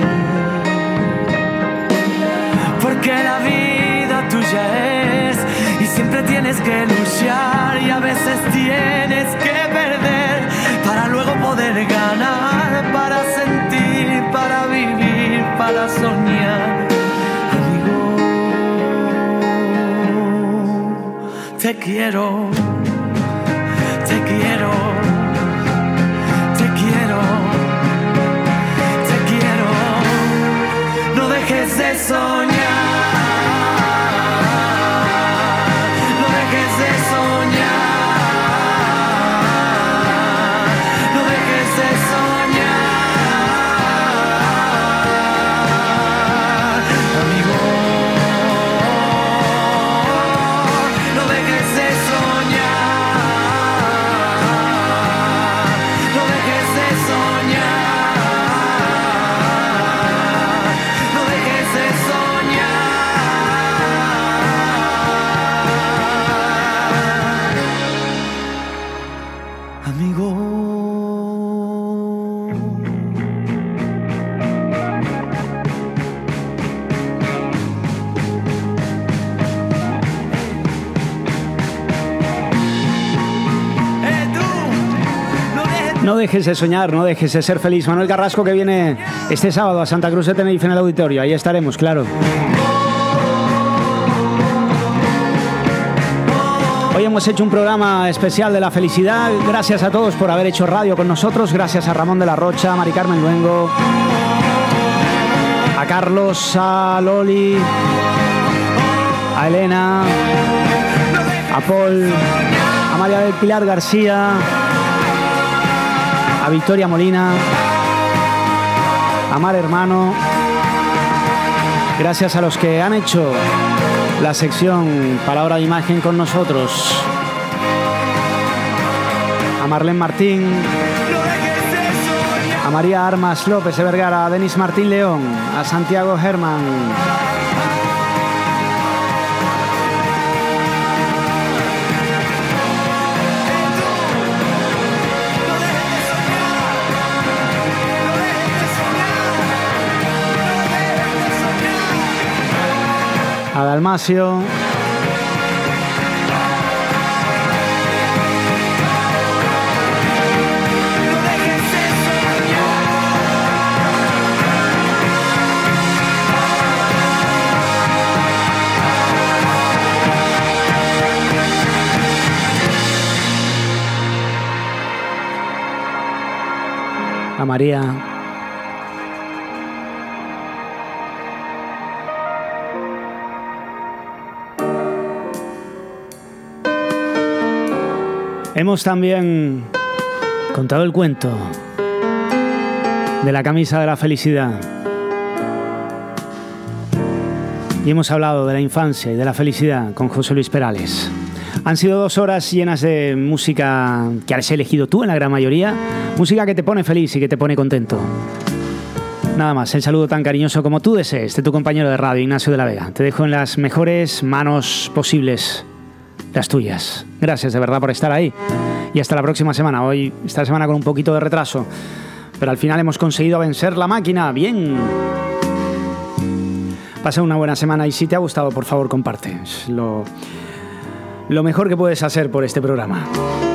Porque la vida tuya es, y siempre tienes que luchar, y a veces tienes que perder para luego poder ganar, para sentir, para vivir, para soñar. Te quiero, te quiero, te quiero, te quiero. No dejes de soñar, no dejes de soñar, no dejes de soñar, amigo. No dejes de soñar, no dejes de ser feliz. Manuel Carrasco, que viene este sábado a Santa Cruz de Tenerife en el auditorio. Ahí estaremos, claro. Hoy hemos hecho un programa especial de la felicidad. Gracias a todos por haber hecho radio con nosotros. Gracias a Ramón de la Rocha, a Mari Carmen Luengo, a Carlos, a Loli, a Elena, a Paul, a María del Pilar García, a Victoria Molina, a Mar Hermano. Gracias a los que han hecho la sección Palabra de Imagen con nosotros. A Marlene Martín, a María Armas López de Vergara, a Denis Martín León, a Santiago Germán, a Dalmacio, a María. Hemos también contado el cuento de la camisa de la felicidad. Y hemos hablado de la infancia y de la felicidad con José Luis Perales. Han sido dos horas llenas de música que has elegido tú en la gran mayoría. Música que te pone feliz y que te pone contento. Nada más, el saludo tan cariñoso como tú desees de tu compañero de radio, Ignacio de la Vega. Te dejo en las mejores manos posibles, las tuyas. Gracias de verdad por estar ahí. Y hasta la próxima semana. Hoy, esta semana con un poquito de retraso. Pero al final hemos conseguido vencer la máquina. Bien. Pasa una buena semana y si te ha gustado, por favor, comparte. Es lo, lo mejor que puedes hacer por este programa.